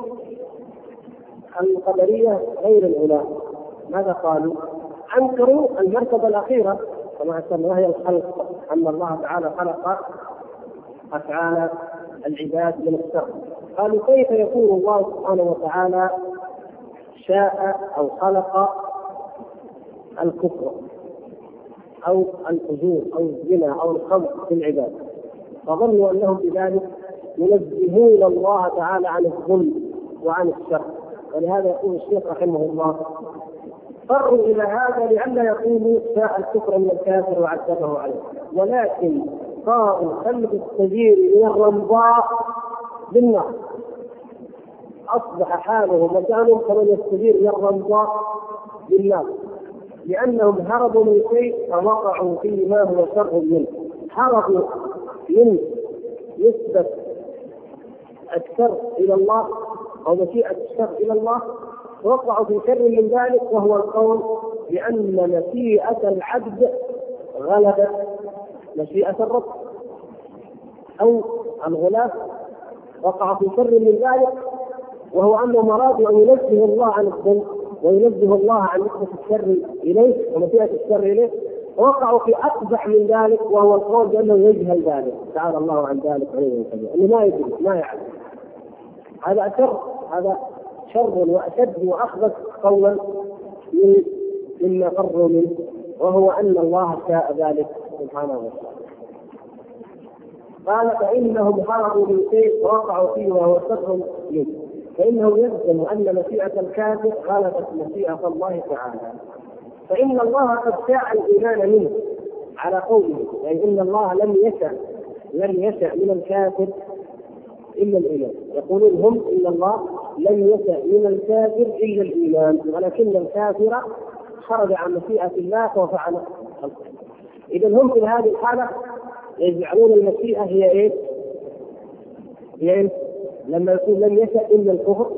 القدرية غير الغلاة. ماذا قالوا؟ أنكروا المرتبة الأخيرة كما أسمى وهي الخلق، أن الله تعالى خلق أفعال العباد من الشر. قالوا كيف يكون الله سبحانه وتعالى شاء أو خلق الكفر أو الفجور أو الزنا أو الخمر في العباد؟ فظنوا أنهم بذلك ينزهون الله تعالى عن الظلم وعن الشر. ولهذا يقول الشيخ رحمه الله اضطروا إلى هذا لئلا يقولوا شاء الكفر من الكافر وعذبه عليه، ولكن صاروا خلق السجير من الرمضاء بالنار، أصبح حالهم وكانوا كمن يستجير من الرمضاء بالنار، لأنهم هربوا من شيء فوقعوا فيه ما هو شر منه. هربوا من نسبة الشر إلى الله أو مشيئة الشر إلى الله، وقعوا في شر من ذلك، وهو القول بأن مشيئة العبد غلبت مشيئة الرب. أو الغلاة وقع في شر من ذلك، وهو أنهم أرادوا أن ينزه الله عن الظلم وينزه الله عن نسبة الشر إليه ومشيئة الشر إليه، ووقعوا في أقبح من ذلك، وهو القول بأنه يجهل ذلك تعالى الله عن ذلك عليه وسلم، أنه ما يدري ما يعلم. هذا شر، هذا شر وأشد وأخبث قولا مما فروا منه، وهو أن الله شاء ذلك سبحانه وتعالى. قال فإنهم هربوا من شيء ووقعوا فيه وهو شر منه، فإنه يلزم أن مشيئة الكافر غلبت مشيئة الله تعالى، فإن الله قد شاء الإيمان منه على قوله، يعني إن الله لم يشأ من الكافر إلا الإيمان. يقولون هم إن الله لم يشأ من الكافر إلا الإيمان، ولكن الكافر خرج عن مشيئة الله وفعل خلقه. إذن هم في هذه الحالة يجعلون المشيئة هي إيه؟ يعني لما يقول لم يشأ إلا الكفر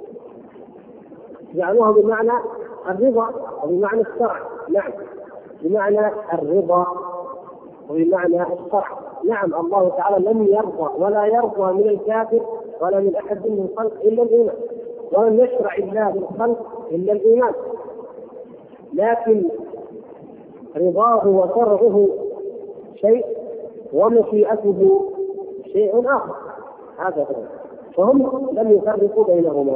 جعلوها بمعنى الرضا وبمعنى الشرع. نعم، بمعنى الرضا وبمعنى الشرع. نعم، الله تعالى لم يرضى ولا يرضى من الكافر ولا من أحد من الخلق إلا الإيمان، ولم يشرع الله للخلق إلا الإيمان، لكن رضاه وشرعه شيء ومشيئته شيء آخر. هذا هو، فهم لم يفرقوا بينهما،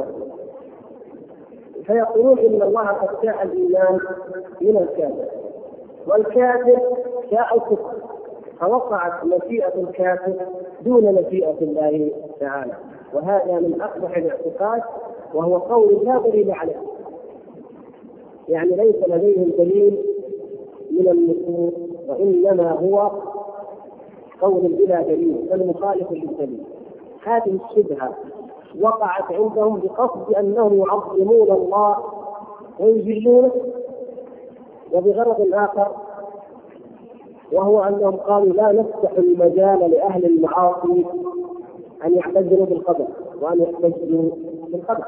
فيقولون إن الله قد شاء الإيمان من الكافر، والكافر شاء الكفر، فوقعت مشيئة الكافر دون مشيئة الله تعالى. وهذا من أقبح الاعتقاد، وهو قول لا دليل عليه، يعني ليس لديهم دليل من النصوص، وإنما هو قول بلا دليل بل مخالف للدليل. هذه الشبهة وقعت عندهم بقصد أنهم يعظمون الله ويجلونه، وبغرض آخر وهو أنهم قالوا لا نفتح المجال لأهل المعاصي أن يعتذروا بالقدر وأن يحتجوا بالقدر.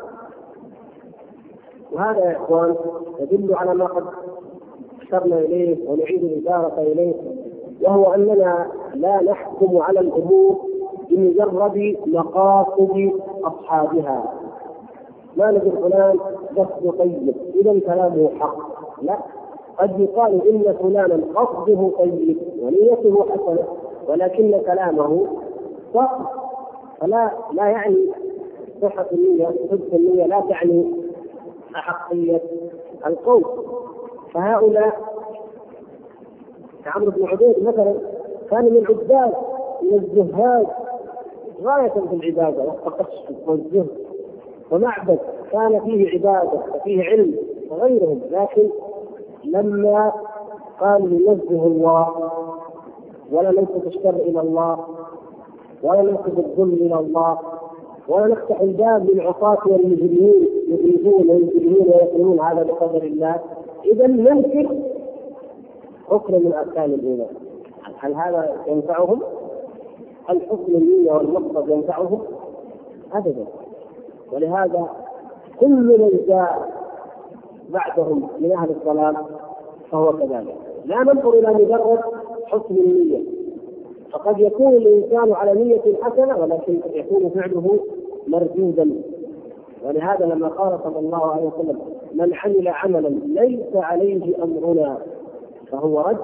وهذا يا إخوان يدل على ما قد أشرنا إليه ونعيد الإشارة إليه، وهو أننا لا نحكم على الأمور بمجرد مقاصد أصحابها. ما نقول فلان قصده طيب إذا كلامه حق، لا، قد يقال إن فلانا قصده طيب ونيته حسنة ولكن كلامه صح، فلا يعني صحة النية صدق النية لا تعني أحقية القول. فهؤلاء عمرو بن عبيد مثلا كان من عباد من الزهاد غاية في العبادة والتقشف والزهد، ومعبد كان فيه عبادة وفيه علم وغيرهم، لكن لما قالوا ننزه الله ولا ننسب الشر إلى الله ولا ننسب الظلم إلى الله ولا نفتح الباب للعصاة والمجرمين يريدون ويجرمون ويقولون هذا بقدر الله، إذا ننكر ركن من أركان الإيمان. هل هذا ينفعهم؟ هل حسن النية والمقصد ينفعهم؟ أبدا. ولهذا كل من جاء بعدهم من أهل الضلال فهو كذلك. لا ننظر إلى مجرد حسن النية، فقد يكون الإنسان على نية حسنة ولكن يكون فعله مردودا. ولهذا لما قال صلى الله عليه وسلم من عمل عملا ليس عليه أمرنا فهو رد،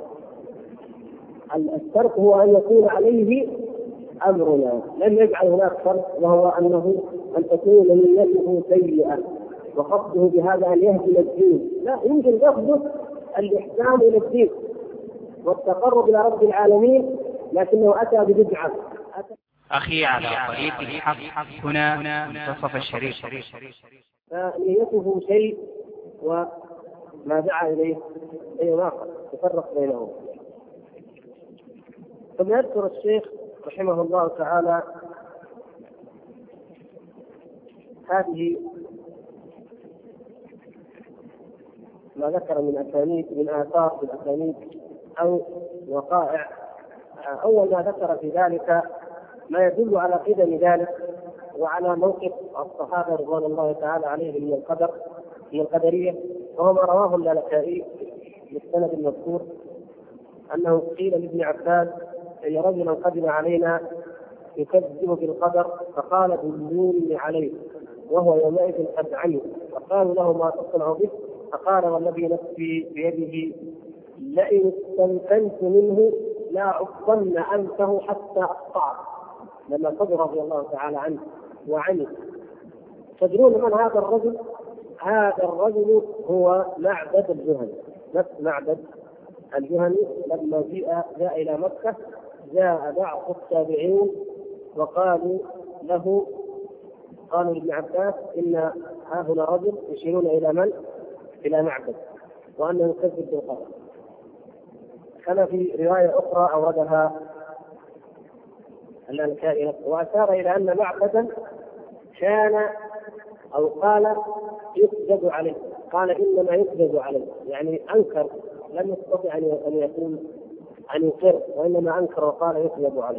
الشرط هو أن يكون عليه أمرنا، لم يجعل هناك شرط وهو أن تكون نيته سيئة وقصده بهذا أن يهدم الدين، لا، يمكن قصده الإحسان إلى الدين والتقرب إلى رب العالمين، لكنه أتى ببدعة. أخي على طريق الحق هنا منتصف الشريف، فنيته شيء وما دعا إليه شيء آخر يفرق بينهم. ثم يذكر الشيخ رحمه الله تعالى هذه ما ذكر من أسانيد من آثار في الأسانيد أو وقائع. أول ما ذكر في ذلك ما يدل على قدم ذلك وعلى موقف الصحابة رضوان الله تعالى عليهم من القدر من القدرية، وهو ما رواه اللالكائي بالسند المذكور أنه قيل لابن عباس أي رجلا قدم علينا يكذب بالقدر فقال دلوني عليه وهو يومئذ قد عمي، فقالوا له ما تصنع به؟ فقال والذي نفسي بيده لئن استمكنت منه لا عضن أنفه حتى أقطعه، لما صدر رضي الله تعالى عنه وعنه. تدرون من هذا الرجل؟ هذا الرجل هو معبد الجهني، نفس معبد الجهني. لما جاء إلى مكة جاء بعض التابعين وقالوا له، قالوا لابن عباس إن هؤلاء رجل يشيرون إلى من؟ إلى معبد، وأنه يكذب بالقدر. كما في رواية أخرى أوردها اللالكائي وأشار إلى أن معبدا كان أو قال يسجد عليه، قال إنما يسجد عليه، يعني أنكر، لم يستطع أن يقول أن يقر، وإنما أنكر وقال يسجد عليه.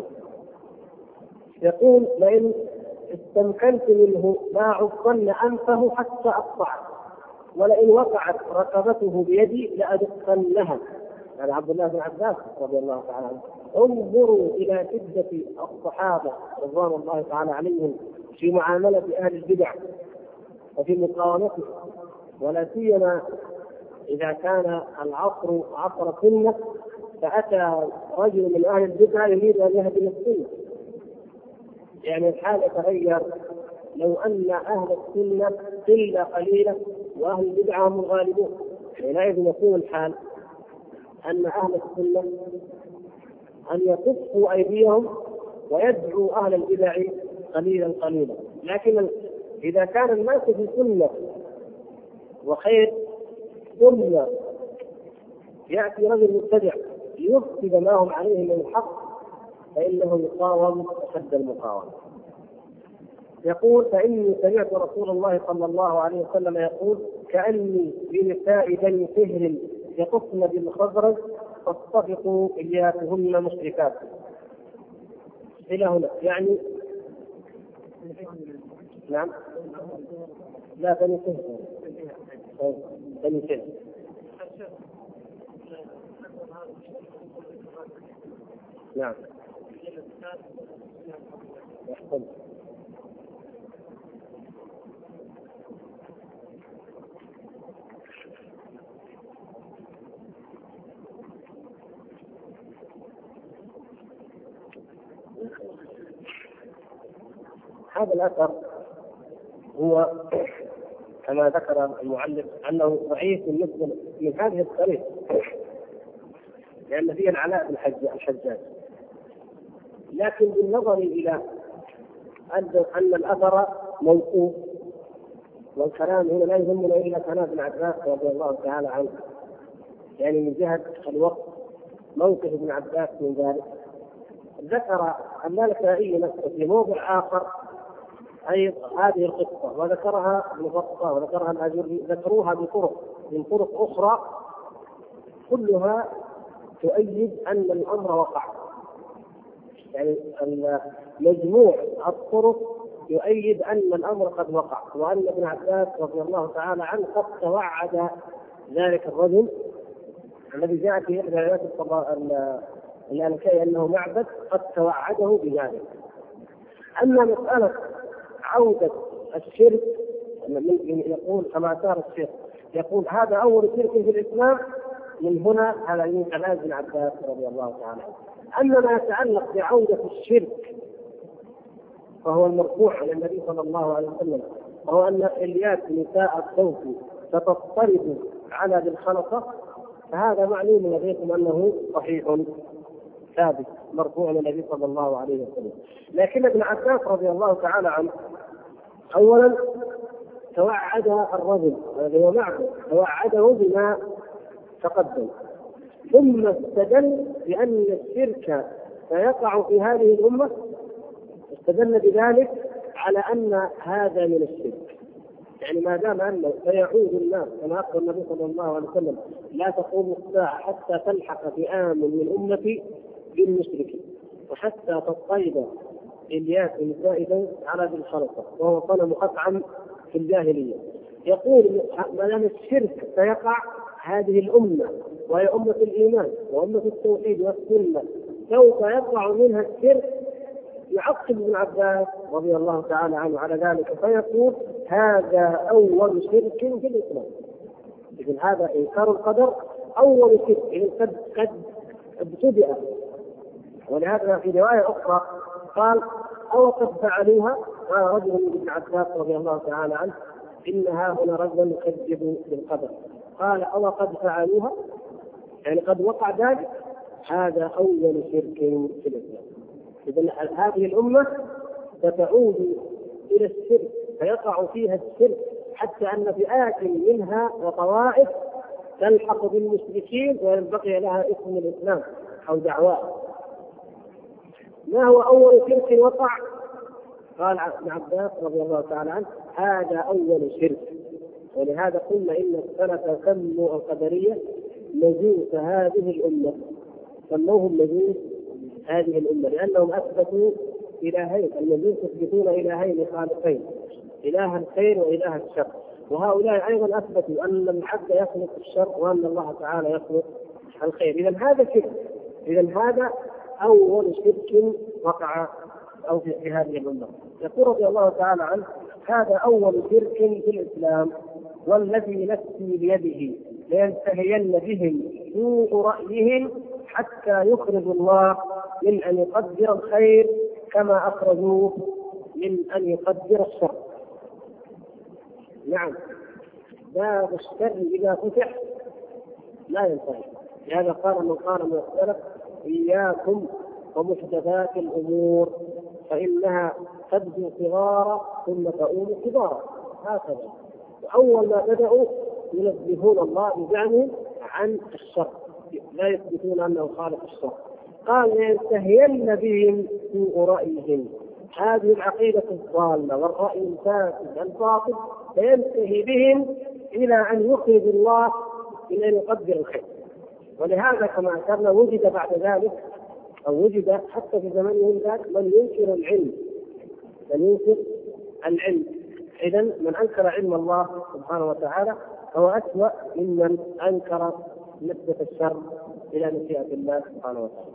يقول لئن استمكنت منه لا عضن أنفه حتى أقطعه، ولئن وقعت رقبته بيدي لأدقنها. يعني عبد الله بن عباس رضي الله تعالى عنه. انظروا إلى شدة الصحابة رضوان الله تعالى عليهم في معاملة أهل البدع وفي مقاومته، ولا سيما إذا كان العصر عصر سنة فأتى رجل من أهل البدع يريد أن يهدم السنة. يعني الحال يتغير لو أن أهل السنة قلة قليلة وأهل البدع هم الغالبون، حينئذ يكون الحال أن أهل السنة أن يكفوا أيديهم ويدعوا أهل البدع قليلا قليلا. لكن إذا كان الناس في سنة وخير ثم يأتي رجل مبتدع ليفسد ما هم عليه من الحق فإنه يقاوم أشد المقاومة. يقول: فإني سمعت رسول الله صلى الله عليه وسلم يقول: كأني بنساء بني فهر يطفن بالخزرج فاتفقوا إياتهن مشركات. إلى هنا يعني نعم لا بني فهر بني فهر نعم يحصل. هذا الأثر هو كما ذكر المؤلف أنه ضعيف بالنسبة من هذه الطريقة، لأن فيه العلاء بن الحجاج، لكن بالنظر إلى أن الأثر موقوف، والكلام هنا لا يهمنا إلا كلام ابن عباس رضي الله تعالى عنه، يعني من جهة الوقت موقف ابن عباس من ذلك. ذكر النسائي نفسه في موضع آخر أي هذه القصة، وذكرها ابن بطة وذكرها الأجري، ذكروها من طرق أخرى كلها تؤيد أن الأمر وقع. يعني مجموع الطرق يؤيد أن الأمر قد وقع، وأن ابن عباس رضي الله تعالى عنه قد توعد ذلك الرجل الذي جاء في إحدى روايات الأنكي أنه معبد، قد توعده بذلك. أما مسألة عودة الشرك يقول كما صار الشرك، يقول هذا أول شرك في الإسلام، من هنا هذا من كلام ابن عباس رضي الله تعالى عنه. أما ما يتعلق بعودة الشرك فهو المرفوع عن النبي صلى الله عليه وسلم، وهو أن إلياس نساء الصوت ستضطرب على ذي الخلقة، فهذا معلوم لديكم أنه صحيح ثابت مرفوع عن النبي صلى الله عليه وسلم. لكن ابن عباس رضي الله تعالى عنه أولا توعد الرجل الذي هو معبد، توعده بما تقدم، ثم استدل بأن الشرك سيقع في هذه الأمة، استدل بذلك على أن هذا من الشرك. يعني ما دام أنه سيعود الناس كما أخبر النبي صلى الله عليه وسلم: لا تقوم الساعة حتى تلحق فئام من أمتي بالمشركين وحتى تضطرب إلياس نسائه على ذي الخلقة، وهو صنم قطعا في الجاهلية. يقول ما دام الشرك سيقع، هذه الأمة وهي أمة الإيمان وأمة التوحيد والسنة سوف يقع منها الشرك. يعقب ابن عباس رضي الله تعالى عنه على ذلك فيقول: هذا أول شرك في الإسلام. إذن هذا إنكار القدر أول شرك، إذن قد ابتدأ. ولهذا في رواية أخرى قال: أو قد فعلوها. قال رجل من ابن عباس رضي الله تعالى عنه: إن هؤلاء رجلا يكذب بالقدر. قال: أو قد فعلوها، يعني قد وقع ذلك. هذا أول شرك في الإسلام. إذن هذه الأمة ستعود إلى الشرك، فيقع فيها الشرك، حتى أن فئات منها وطوائف تلحق بالمشركين وينبغي لها اسم الإسلام أو دعواه. ما هو أول شرك وقع؟ قال ابن عباس رضي الله تعالى عنه: هذا أول شرك. ولهذا قلنا إن السلف سموا القدرية مجوس هذه الأمة، سموهم مجوس هذه الأمة، لأنهم أثبتوا إلهين. المجوس يثبتون إلهين خالقين، إله الخير وإله الشر، وهؤلاء أيضا أثبتوا أن العبد يخلق الشر وأن الله تعالى يخلق الخير. إذن هذا شرك، إذن هذا أول شرك وقع أو في هذه الأمة. يقول رضي الله تعالى عنه: هذا أول شرك في الإسلام، والذي نفسي بيده لينتهين بهم سوء رأيهم حتى يخرج الله من أن يقدر الخير كما أخرجوه من أن يقدر الشر. نعم، باب الشر إذا فتح لا ينتهي. لهذا قال من قال من السلف: إياكم ومحدثات الأمور فإنها تبدو صغارا ثم تؤول كبارا. هكذا. وأول ما بدأوا ينزهون الله بزعمهم عن الشر، لا يثبتون أنه خالق الشر. قال: لينتهين بهم سوء رأيهم هذه العقيدة الضالة والرأي الفاسد الباطل سينتهي بهم إلى أن يخرج الله من أن يقدر الخير. ولهذا كما أشرنا وجد بعد ذلك أو وجد حتى في زمنهم ذاك من ينكر العلم، إذا من أنكر علم الله سبحانه وتعالى هو أسوأ ممن أنكر نسبة الشر إلى مشيئة الله سبحانه وتعالى.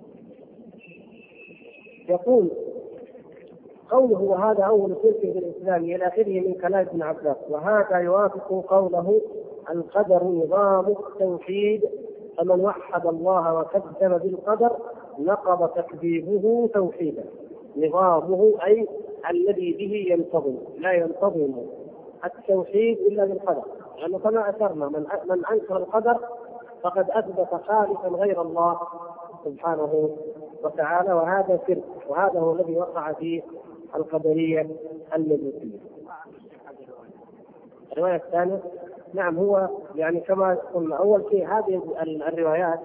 يقول قوله وهذا أول شرك في الإسلام إلى آخره من كلام ابن عباس، وهذا يوافق قوله القدر نظام التوحيد، فمن وحد الله وكذب بالقدر نقض تكذيبه توحيدا. نظامه أي الذي به ينتظم، لا ينتظم التوحيد إلا بالقدر، لأنه كما أشرنا من أنكر القدر فقد أثبت خالقا غير الله سبحانه وتعالى، وهذا شرك، وهذا هو الذي وقع في القدرية المجوسية. الرواية الثانية نعم هو يعني كما قلنا أول شيء هذه الروايات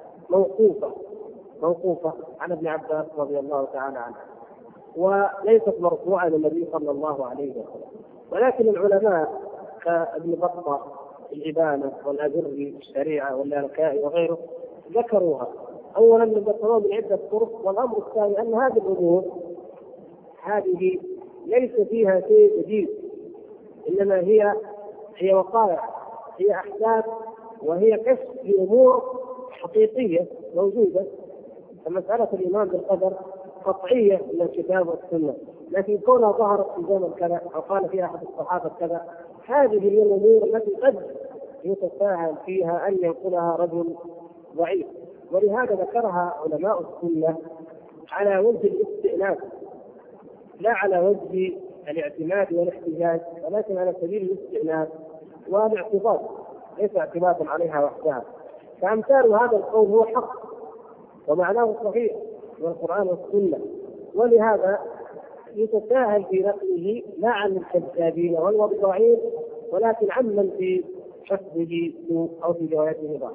موقوفة عن ابن عباس رضي الله تعالى عنه، وليست مرفوعة إلى النبي صلى الله عليه وسلم، ولكن العلماء كابن بطة الإبانة والأجري الشريعة واللالكائي وغيره ذكروها. أولا ذكروها من عدة طرق، والأمر الثاني أن هذه الأمور هذه ليس فيها شيء جديد، إنما هي وقائع، هي أحداث، وهي كشف لأمور حقيقية موجودة. فمسألة الإيمان بالقدر قطعية من الكتاب والسنة، لكن كونها ظهرت في زمن كذا أو قال فيها أحد الصحابة كذا، هذه هي الأمور التي قد يتساهل فيها أن ينقلها رجل ضعيف. ولهذا ذكرها علماء السنة على وجه الاستئناس، لا على وجه الاعتماد والاحتجاج، ولكن على سبيل الاستئناس والاعتباط، ليس اعتمادا عليها وحدها. فأمثال هذا القول هو حق ومعناه صحيح من القرآن والسنة، ولهذا يتساهل في نقله لا عن الكذابين والوضاعين، ولكن عمن في حفظه أو في روايته ضعف.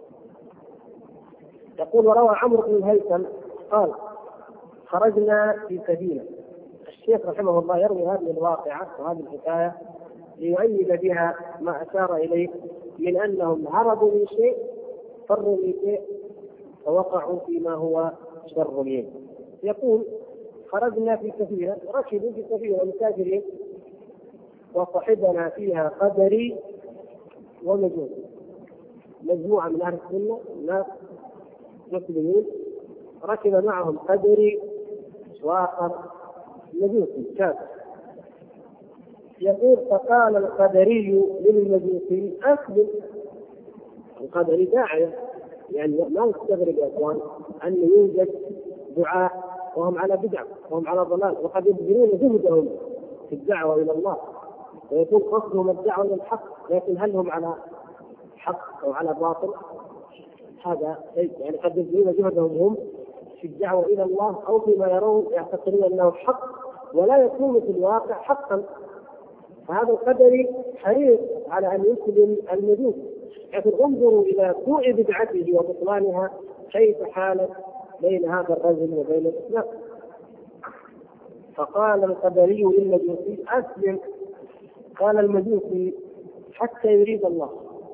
يقول وروى عمرو بن الهيثم قال خرجنا في سفينة. الشيخ رحمه الله يروي هذه الواقعة وهذه الحكاية ليؤيد بها ما أشار إليه من أنهم هربوا من شيء، فروا من شيء، فوقعوا فيما هو شر منه. يقول خرجنا في سفينة، ركبوا في سفينة مسافرين، وصحبنا فيها قدري ومجوسي، مجموعة من أهل السنة ناس مسلمين، ركب معهم قدري وآخر مجوسي كافر. يقول فقال القدري للمجوسي أسلم. القدري داعية، يعني ما نستغرب يا اخوان ان يوجد دعاة وهم على بدعة وهم على ضلال، وقد يبذلون جهدهم في الدعوة إلى الله ويكون قصدهم الدعوة إلى الحق، لكن هل هم على حق أو على باطل؟ هذا يعني قد يبذلون جهدهم هم في الدعوة إلى الله أو فيما يرون يعتقدون أنه حق ولا يكون في الواقع حقا. فهذا القدري حريص على أن يسلم المجوس، لكن انظروا إلى سوء بدعته وبطلانها كيف حالت بين هذا الرجل وبين الإسلام. فقال القدري للمجوسي أسلم. قال المجوسي حتى يريد الله.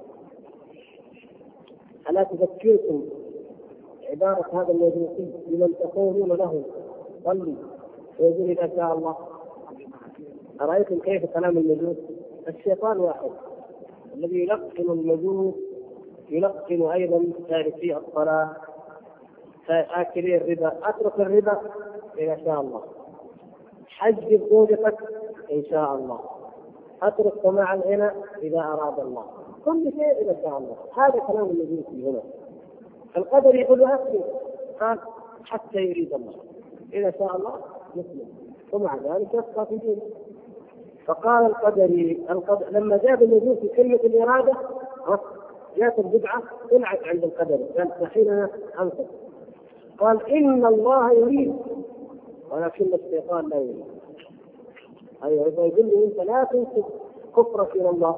ألا تذكركم عبارة هذا المجوسي لمن تقولون له صلي ويقول إذا شاء الله؟ أرأيتم كيف كلام المجوس؟ الشيطان واحد الذي يلقن المجوس يلقن أيضا تاركي الصلاة، آكلي الربا أترك الربا إذا شاء الله، حجب زوجتك إن شاء الله، أترك سماع الغنى إذا أراد الله، كل شيء إذا شاء الله. هذا كلام المجوس هنا. القدر يقول أسلم، قال حتى يريد الله، إذا شاء الله يسلم، ومع ذلك يبقى في دينه. فقال القدري لما جاب المجوس كلمة الإرادة جاءت البدعة طلعت عند القدري، كان حين أنصت قال إن الله يريد ولكن الشيطان لا يريد. أيوة يقول لي أنت لا تنسب كفرك إلى الله.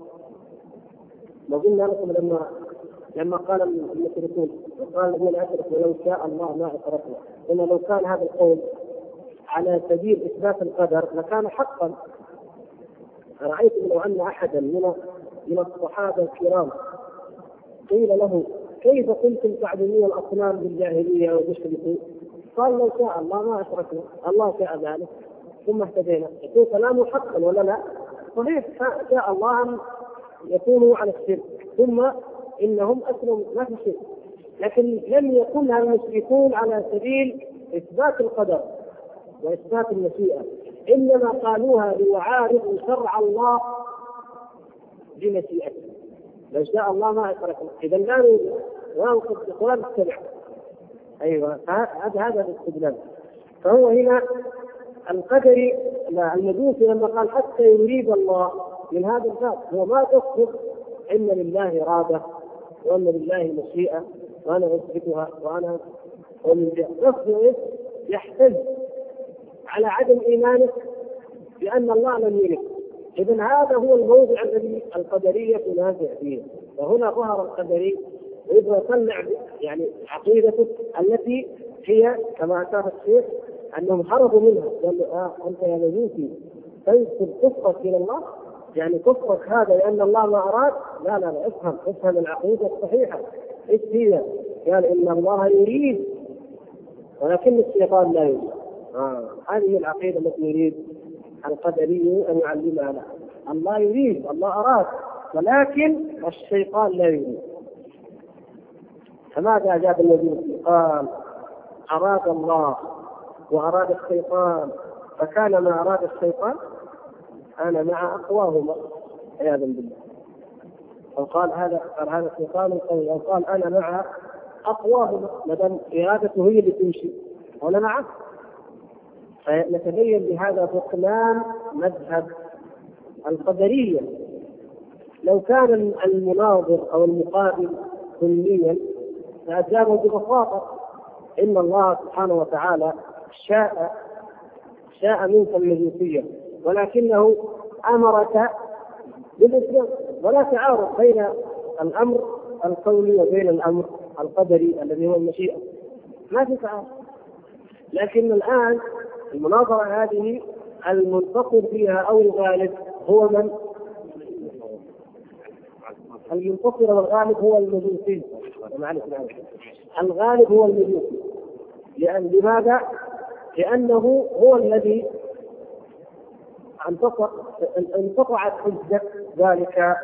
ما قلنا لكم لما قال المشركون قال من أشرك ولو شاء الله ما أشركنا، إن لو كان هذا القول على سبيل إثبات القدر لكان حقا. رأيت لو أن أحدا من الصحابة الكرام قيل له كيف كنتم تعبدون الأصنام بالجاهلية وتشركون؟ قال لو شاء الله ما أشركنا، الله شاء ذلك ثم اهتدينا. يكون كلامه حقا ولا لا؟ صحيح، شاء الله أن يكونوا على الشرك ثم إنهم أسلموا ما في شرك، لكن لم يكن المشركون على سبيل إثبات القدر وإثبات المشيئة، إنما قالوها ليعارضوا شرع الله بمشيئته. لو شاء الله ما أشركنا، إذا لا نصدق ولا نتبع. أيوة، هذا الاستدلال. فهو هنا القدري المجوسي لما قال حتى يريد الله من هذا الباب، هو ما تصدق إن لله إرادة وأن لله مشيئة وأنا أثبتها وأنا تصدق يحتج على عدم إيمانه بأن الله لم يرد. إذن هذا هو الموضع الذي القدرية تنازع فيه، وهنا ظهر القدري ويبغى يطلع يعني عقيدته التي هي كما أشار الشيخ أنهم هربوا منها. قالوا أنت يا مجوسي تنسب كفرك إلى الله، يعني كفرك هذا لأن الله ما أراد. لا افهم العقيدة الصحيحة إيش هي. قال إن الله يريد ولكن الشيطان لا يريد. هذه العقيدة التي يريد القدري أن يعلمها له. الله يريد، الله أراد، ولكن الشيطان لا يريد. فماذا أجاب النبي؟ قال أراد الله وأراد الشيطان فكان ما أراد الشيطان أنا مع أقواهما عياذا بالله. أو قال هذا الشيطان القوي، أو قال أنا مع أقواهما، ما دام إرادته هي اللي تمشي وأنا معه. فنتبين بهذا بطلان مذهب القدرية. لو كان المناظر أو المقابل سنيا فأجابه ببساطة إن الله سبحانه وتعالى شاء منك المجوسية ولكنه أمرك بالإسلام، ولا تعارض بين الأمر القولي وبين الأمر القدري الذي هو المشيئة، ما في تعارض. لكن الآن المناظرة هذه المنتصر فيها أو الغالب هو من؟ المنتصر والغالب هو المجوسي. الغالب هو المجوسي. لماذا؟ لأنه هو الذي انقطعت حجة ذلك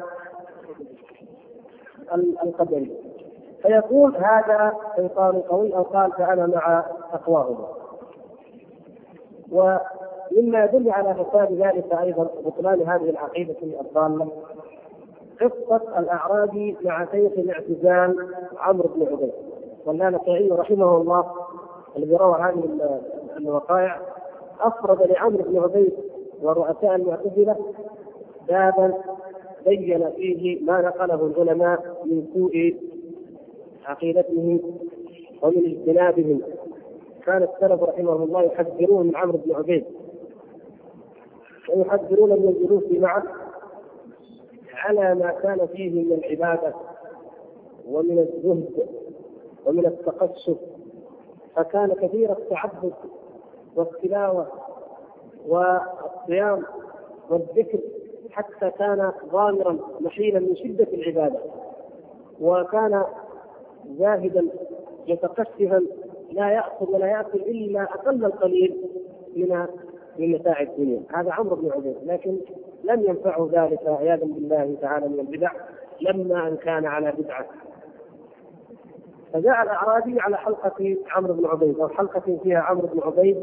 القدري، فيقول هذا شيطان قوي، أو قال فأنا مع تقواهم. ومما يدل على فساد ذلك أيضا بطلان هذه العقيدة الضالة قصة الأعرابي مع شيخ الاعتزال عمرو بن عبيد. والنسائي رحمه الله الذي روى هذه الوقائع أفرد لعمرو بن عبيد ورؤساء المعتزلة بابا بين فيه ما نقله العلماء من سوء عقيدتهم ومن اجتنابهم. كان السلف رحمهم الله يحذرون من عمرو بن عبيد ويحذرون من الجلوس معه على ما كان فيه من العبادة ومن الزهد ومن التقشف، فكان كثير التعبد والتلاوة والصيام والذكر حتى كان ضامرا محيلا من شدة العبادة، وكان زاهدا متقشفا لا يأخذ ولا يأكل إلا أقل القليل من متاع الدنيا. هذا عمرو بن عبيد، لكن لم ينفعه ذلك عياذا بالله تعالى من البدع لما أن كان على بدعة. فجاء الأعرابي على حلقة عمرو بن عبيد أو حلقة فيها عمرو بن عبيد،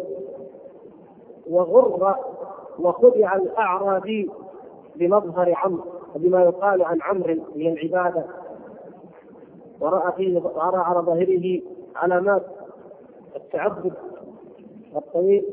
وغر وخدع الأعرابي بمظهر عمرو وبما يقال عن عمرو من العبادة، ورأى على ظاهره علامات التعبد الطويل.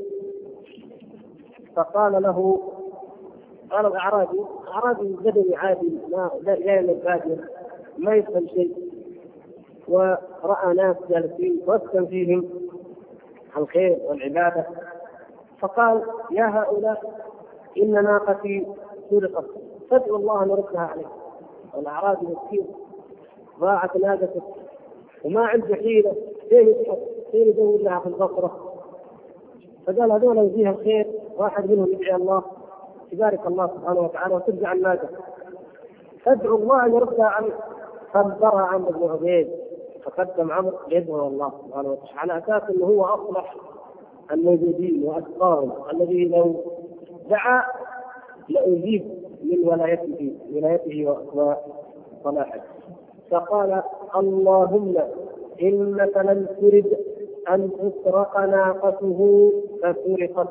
فقال له، قال الأعرابي بدوي عادي لا يبادر ما يفهم شيء، ورأى ناس جالسين واسكن فيهم الخير والعبادة، فقال يا هؤلاء إن ناقتي سرقت فادعوا الله نردها عليه. والأعرابي مسكين ضاعت ناقته وما عنده حيلة، فين يدور لها في البصرة، فقال هذول فيها الخير، واحد منهم يدعي الله يبارك الله سبحانه وتعالى وترجع المادة، فادعوا الله ان يردها عنه. فانبرى عمرو بن عبيد فقدم عمرو يدعو الله سبحانه وتعالى على اساس انه هو اصلح الموجودين واتقاهم، الذي لو دعا لاجيب من ولايته وصلاحه. فقال اللهم انك لم ترد ان تسرق ناقته فسرقت.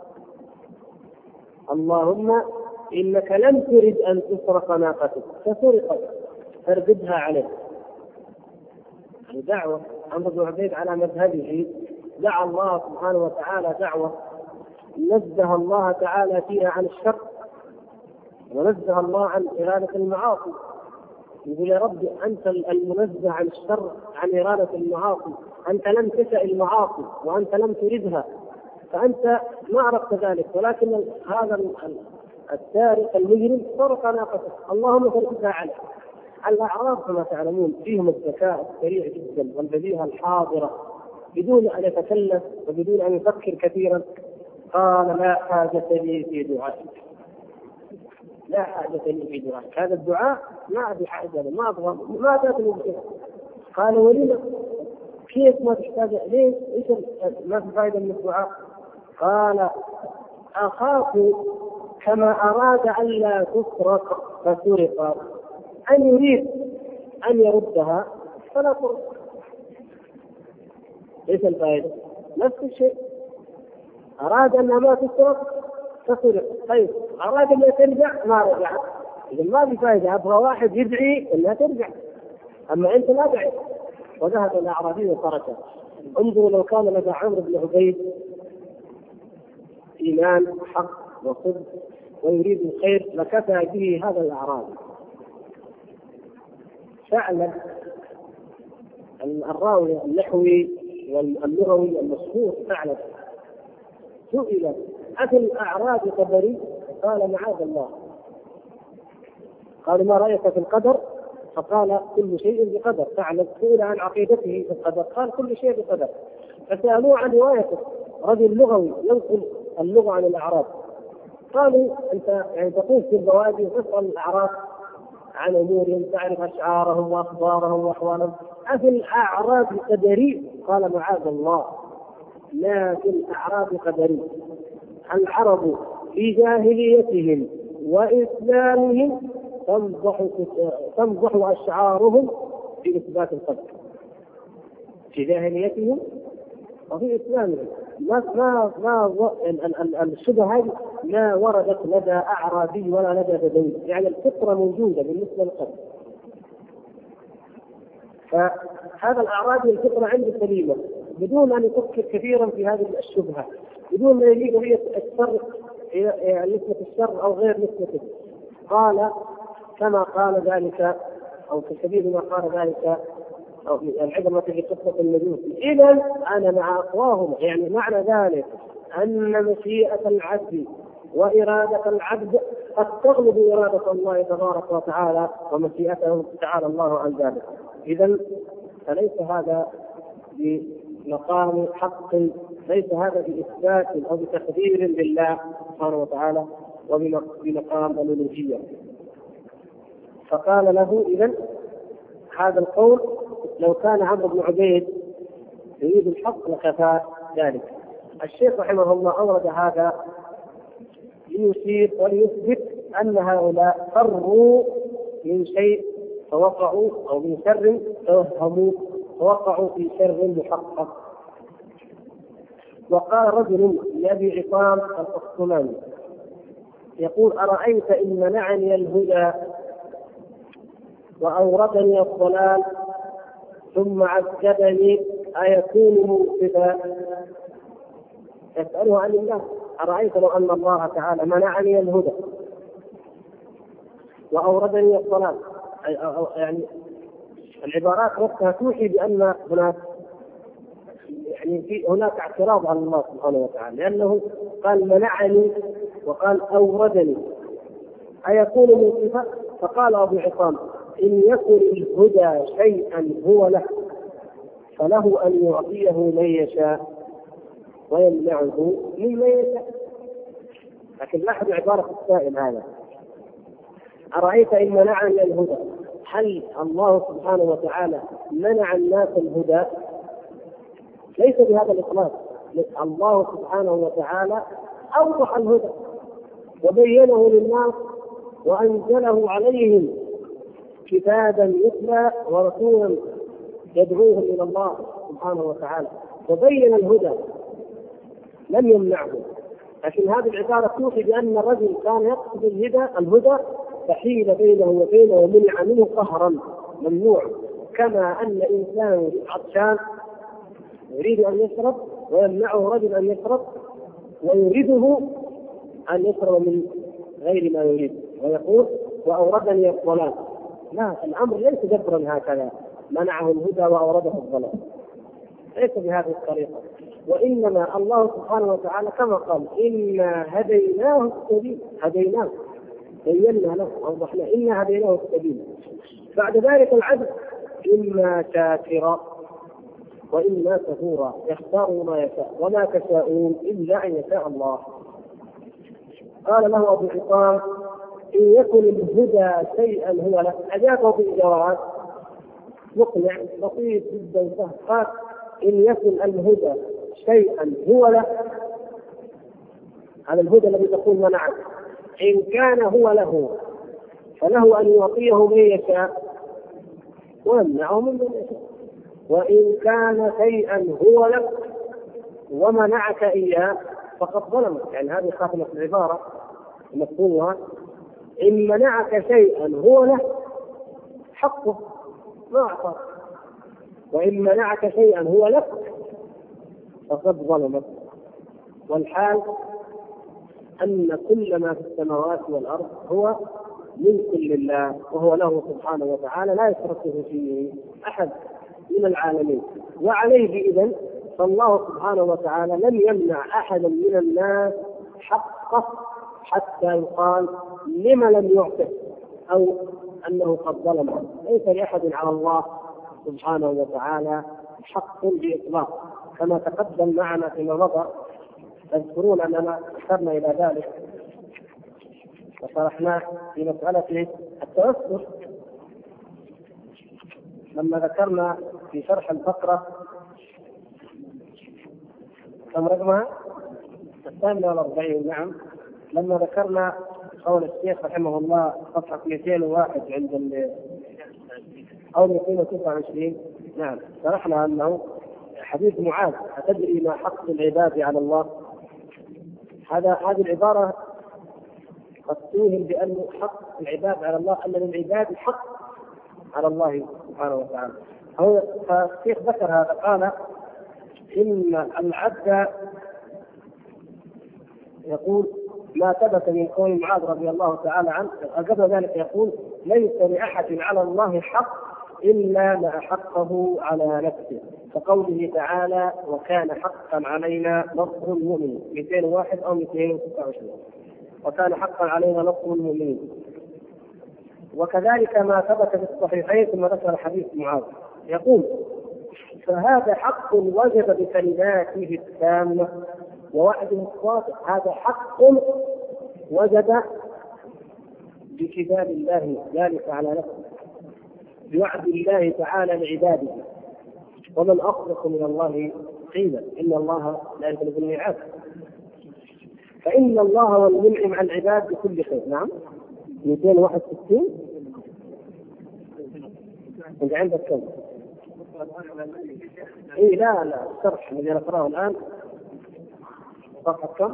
اللهم انك لم ترد ان تسرق ناقته فسرقت فارددها عليه. دعوة عمرو بن عبيد على مذهبه دعا الله سبحانه وتعالى دعوة نزه الله تعالى فيها عن الشر ونزه الله عن إرادة المعاصي. يقول يا رب أنت المنزه عن الشر عن إرادة المعاصي، أنت لم تشأ المعاصي وأنت لم تردها، فأنت ما أردت ذلك، ولكن هذا السارق المجرم سرق ناقته، اللهم فردها عليه. الأعراب كما تعلمون فيهم الذكاء السريع جدا والبديهة الحاضرة بدون أن يتكلف وبدون أن يفكر كثيرا. قال لا حاجة لي في دعائك، لا حاجة لي في دعائك، هذا الدعاء ما أبي حاجة له، ما أبغى، ما تأتي بكذا. قال ولما كيف ما تحتاج ليه؟ إيش ما في فائدة من الدعاء؟ قال أخاف كما أراد أن لا تسرق فسرق أن يريد أن يردها فلا ترد. ايش الفائدة؟ نفس الشيء، أراد أنها ما تسرق فسرق، طيب أراد أنها ترجع ما رجع، إذا ما في فائدة. أبغى واحد يدعي أنها ترجع، أما أنت لا دعي. وذهب الأعرابي وتركه. انظروا لو كان لدى عمرو بن عبيد إيمان حق وصدق ويريد الخير لكفى به هذا الأعرابي. فعلا الراوي النحوي واللغوي المشهور فعلا سئل أفي الأعراب قدري؟ قال معاذ الله. قال ما رأيك في القدر؟ فقال كل شيء بقدر. فعلا سئل عن عقيدته في القدر قال كل شيء بقدر. فسألوه عن روايته، رجل لغوي ينقل اللغة عن الأعراب. قالوا أنت يعني تقول في البوادي وتسأل الأعراب عن أمورهم، تعرف أشعارهم وأخبارهم وأحوالهم، أفي الأعراب قدري؟ قال معاذ الله، لا في الأعراب قدري. العرب في جاهليتهم وإسلامهم تنضح أشعارهم في إثبات القدر. في جاهليتهم وفي إسلامهم الشبهة هذه ما وردت لدى أعرابي ولا لدى بدوي، يعني الفطرة موجودة بالنسبة للقدر. فهذا الأعرابي الفطرة عنده سليمة بدون أن يفكر كثيرا في هذه الشبهة، بدون أن يجيب هي الشر نسبة الشر أو غير نسبته. قال كما قال ذلك أو في سبيل ما قال ذلك أو في العبرة في قصة المجوس. إذا أنا مع أقواهم، يعني معنى ذلك أن مشيئة العبد وإرادة العبد قد تغلب إرادة الله تبارك وتعالى ومشيئته تعالى الله عن ذلك. إذا فليس هذا بمقام حق، ليس هذا بإثبات أو بتقدير لله سبحانه وتعالى وبمقام الألوهية. فقال له إذن هذا القول لو كان عمرو بن عبيد يريد الحق لكفى ذلك. الشيخ رحمه الله أورد هذا ليشير وليثبت أن هؤلاء فروا من شيء فوقعوا أو من شر توهموا فوقعوا في شر محقق. وقال رجل لأبي عصام القسطلاني يقول أرأيت إن منعني الهدى وأوردني الضلال ثم عذبني أيكون موقفا؟ يسأله عن الله. أرأيت لو أن الله تعالى منعني الهدى وأوردني الضلال، يعني العبارات نفسها توحي بأن هناك اعتراض على الله سبحانه وتعالى، لأنه قال منعني وقال أوردني أيكون موقفا؟ فقال أبو عصام إن يكن الهدى شيئا هو له فله أن يعطيه من يشاء. ويمنعه ممن يشاء. لكن لاحظوا عبارة السائل هذا: أرأيت إن منعني الهدى؟ هل الله سبحانه وتعالى منع الناس الهدى؟ ليس بهذا الإطلاق. الله سبحانه وتعالى أوضح الهدى وبينه للناس وأنزله عليهم كتابا يتلى ورسولا يدعوهم إلى الله سبحانه وتعالى، وبين الهدى لم يمنعه. لكن هذه العبارة توحي بأن الرجل كان يقصد الهدى فحيل بينه وبينه ومنع منه قهرا، ممنوع. كما أن إنسان عطشان يريد أن يشرب ويمنعه رجل أن يشرب، ويريده أن يشرب من غير ما يريد ويقول وأوردني الضلال. لا، الأمر ليس جبرا هكذا منعه الهدى وأورده الضلال، ليس بهذه الطريقة. وإنما الله سبحانه وتعالى كما قال: إنا هديناه السبيل، هديناه بينا له أوضحنا إنا هديناه السبيل. بعد ذلك العبد إما شاكرا وإما كفورا يختار ما يشاء وما تشاءون إلا أن يشاء الله. قال له أبو حطام: إن يكن الهدى شيئا هو له. أجابه بالجواب مقنع بسيط جدا سهل. قال: إن يكن الهدى شيئا هو له، هذا الهدى الذي تقول منعه، إن كان هو له فله أن يعطيه من يشاء ويمنعه من يشاء. وإن كان شيئا هو لك ومنعك إياه فقد ظلمك. يعني هذه خاتمة العبارة مفهومها: إن منعك شيئا هو له حقه ما أعطاك، وإن منعك شيئا هو لك فقد ظلمك. والحال أن كل ما في السماوات والأرض هو ملك لله وهو له سبحانه وتعالى، لا يشركه فيه أحد من العالمين. وعليه إذن فالله سبحانه وتعالى لم يمنع أحدا من الناس حقه حتى يقال لما لم يعطه أو أنه قد ظلم. ليس لأحد على الله سبحانه وتعالى حق بإطلاق، كما تقدم معنا فيما مضى. تذكرون أننا أشرنا إلى ذلك وشرحناه في مسألة التوسل لما ذكرنا في شرح الفقرة كم رقمها؟ 48. نعم، لما ذكرنا قول الشيخ رحمه الله صفحة 201 عند أو 229. نعم، شرحنا أنه حديث معاذ: أتدري ما حق العباد على الله؟ هذه العبارة قد توهم بأن حق العباد على الله أن للعباد حق على الله سبحانه وتعالى. فالشيخ ذكر هذا، قال: إن العبد يقول ما ثبت من قول معاذ رضي الله تعالى عنه، قبل ذلك يقول: ليس لأحد على الله حق إلا ما حقه على نفسه، كقوله تعالى: وكان حقا علينا نصر المؤمنين. 201 أو 229. وكان حقا علينا نصر المؤمنين. وكذلك ما ثبت في الصحيحين ثم ذكر حديث معاذ يقول: فهذا حق وجب بكلماته التامة ووعده الصادق. هذا حق وجب بكتاب الله ذلك على نفسه، بوعد الله تعالى لعباده. ومن أصدق من الله قيلا، إن الله لا يخلف الميعاد. فإن الله هو المنعم على العباد بكل خير. نعم، 261. انت عندك كم؟ اي لا الشرح الذي نقراه الان صفحه كم؟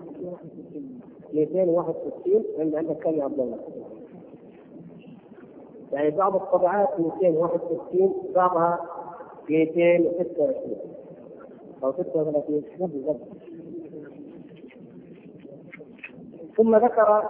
261. عندك كم يا عبد الله؟ يعني بعض الطبعات 261، بعضها 226 او 36. ثم ذكر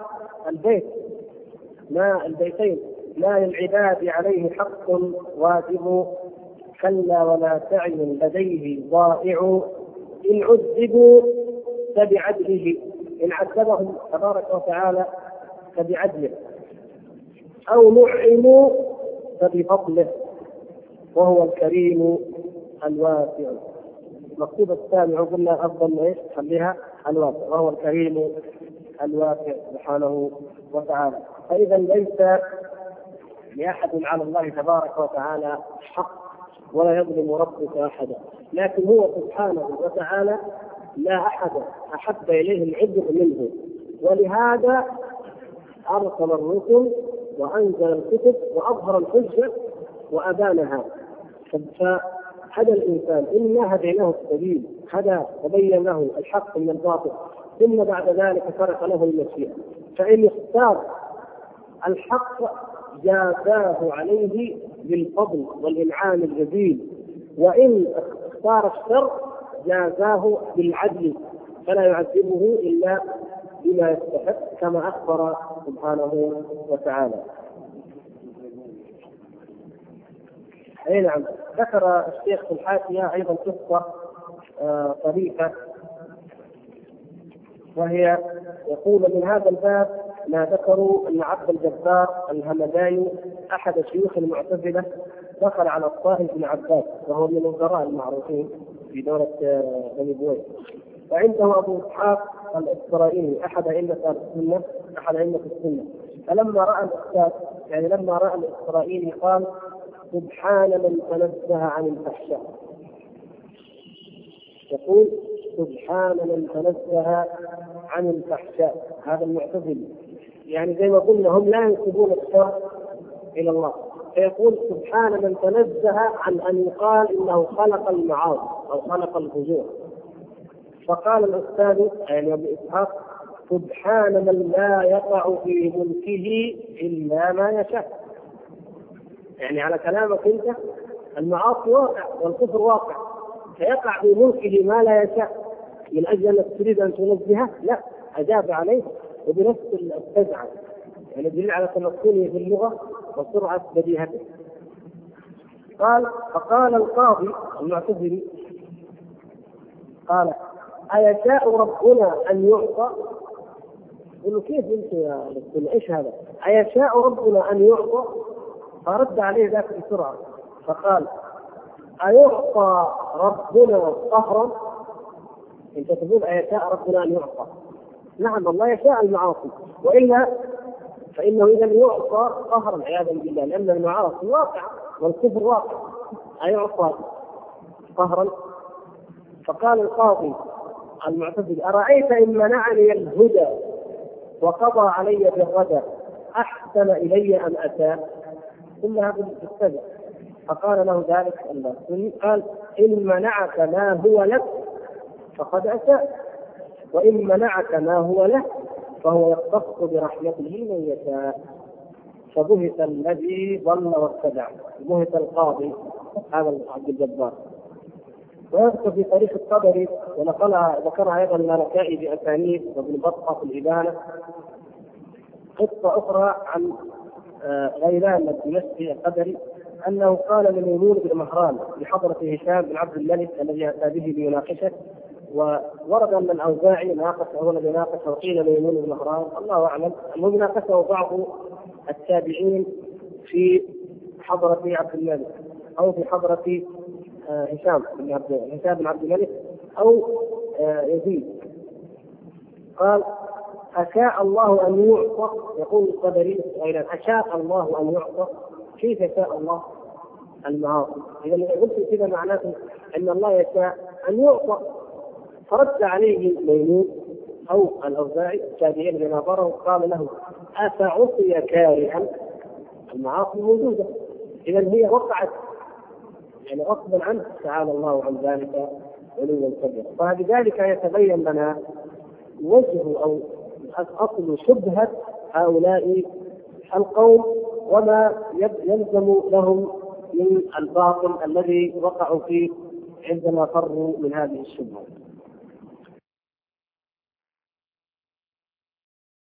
البيتين: ما للعباد عليه حق واجب، كلا ولا سعي لديه ضائع، إن عذبوا فبعدله، إن عذبهم تبارك وتعالى فبعدله، أو نعموا فبفضله وهو الكريم الواسع. مكتوب السامع قلنا أفضل ما خليها الواسع، وهو الكريم الواسع سبحانه وتعالى. فإذا ليس لأحد على الله تبارك وتعالى حق ولا يظلم ربك أحدا، لكن هو سبحانه وتعالى لا أحد أحب إليه العذر منه، ولهذا أرسل الرسل وأنزل الكتب وأظهر الحجة وأبانها. فهدى الإنسان إنا هديناه السبيل، هدى وبين له الحق من الباطل، ثم بعد ذلك ترك له المشيئة. فإن اختار الحق جازاه عليه بالفضل والإنعام الجزيل، وإن اختار الشر جازاه بالعدل فلا يعذبه إلا بما يستحق كما أخبر سبحانه وتعالى. أي نعم. ذكر الشيخ في الحاشية أيضا قصة طريفة، وهي يقول من هذا الباب ما ذكروا أن عبد الجبار الهمداني أحد شيوخ المعتزلة دخل على الطاهر بن عباس، وهو من الوزراء المعروفين في دولة بني بويه، وعنده أبو إسحاق الإسرائيلي أحد أئمة السنة. فلما رأى الأستاذ لما رأى الإسرائيلي قال: سبحان من تنزه عن الفحشاء. يقول: سبحان من تنزه عن الفحشاء. هذا المعتزلي، يعني زي ما قلنا هم لا ينسبون الشر إلى الله، فيقول: سبحان من تنزه عن أن يقال إنه خلق المعاصي أو خلق الفجور. فقال الأستاذ أبو إسحاق: سبحان من لا يقع في ملكه إلا ما يشاء. يعني على كلامك أنت المعاصي واقع والكفر واقع، فيقع في ملكه ما لا يشاء من أجل أنك تريد أن تنزهه؟ لا، أجاب عليه وبنفس التزعة، يعني دليل على تمكنه في اللغة وسرعة بديهته. فقال القاضي المعتزلي قال: أيشاء ربنا أن يعطى؟ يقول: كيف أنت يا رب؟ إيش هذا؟ أيشاء ربنا أن يعطى؟ فرد عليه ذاك بسرعة فقال: أيعطى ربنا قهرا؟ أنت تقول أيشاء ربنا أن يعطى؟ نعم، الله يشاء المعاصي، وإلا فإنه إذا يعطى قهرا عياذا بالله، لأن المعاصي واقعة والكفر واقع. أيعطى قهرا؟ فقال القاضي المعتزلي: أرأيت إن منعني الهدى وقضى علي بالردى أحسن إلي أم أساء؟ كل هذا السبب. فقال له ذلك الله، قال: إن منعك ما هو لك فقد أساء، وإن منعك ما هو له فهو يختص برحمته من يشاء. فبهت الذي ضل واتبع، بهت القاضي هذا عبد الجبار. ويذكر في تاريخ الطبري ذكرها أيضا الملكائي بأسانيد وابن بطة في الإبانة قصة أخرى عن غيلان الدمشقي القدري أنه قال لميمون بن مهران بحضرة هشام بن عبد الملك الذي أتى به ليناقشه، وورد أن الأوزاعي ناقش أو الذي ناقش وقيل ميمون بن مهران الله أعلم، المهم ناقشه بعض التابعين في حضرة عبد الملك أو في حضرة هشام بن عبد الملك أو يزيد. قال: أشاء الله أن يعطى، يقول القدري أيضا: أشاء الله أن يعطى، كيف يشاء الله المعاصي؟ إذا قلت كذا معناته أن الله يشاء أن يعطى. فرد عليه ميمون أو الأوزاعي التابعين بنظره وقال له: أفعصي كارها؟ المعاصي موجودة، إذا هي وقعت يعني غصبا عنه، تعالى الله عن ذلك علوا كبيرا. فبذلك يتبين لنا وجه أو أصل شبهة هؤلاء القوم وما يلزم لهم من الباطل الذي وقعوا فيه عندما فروا من هذه الشبهة.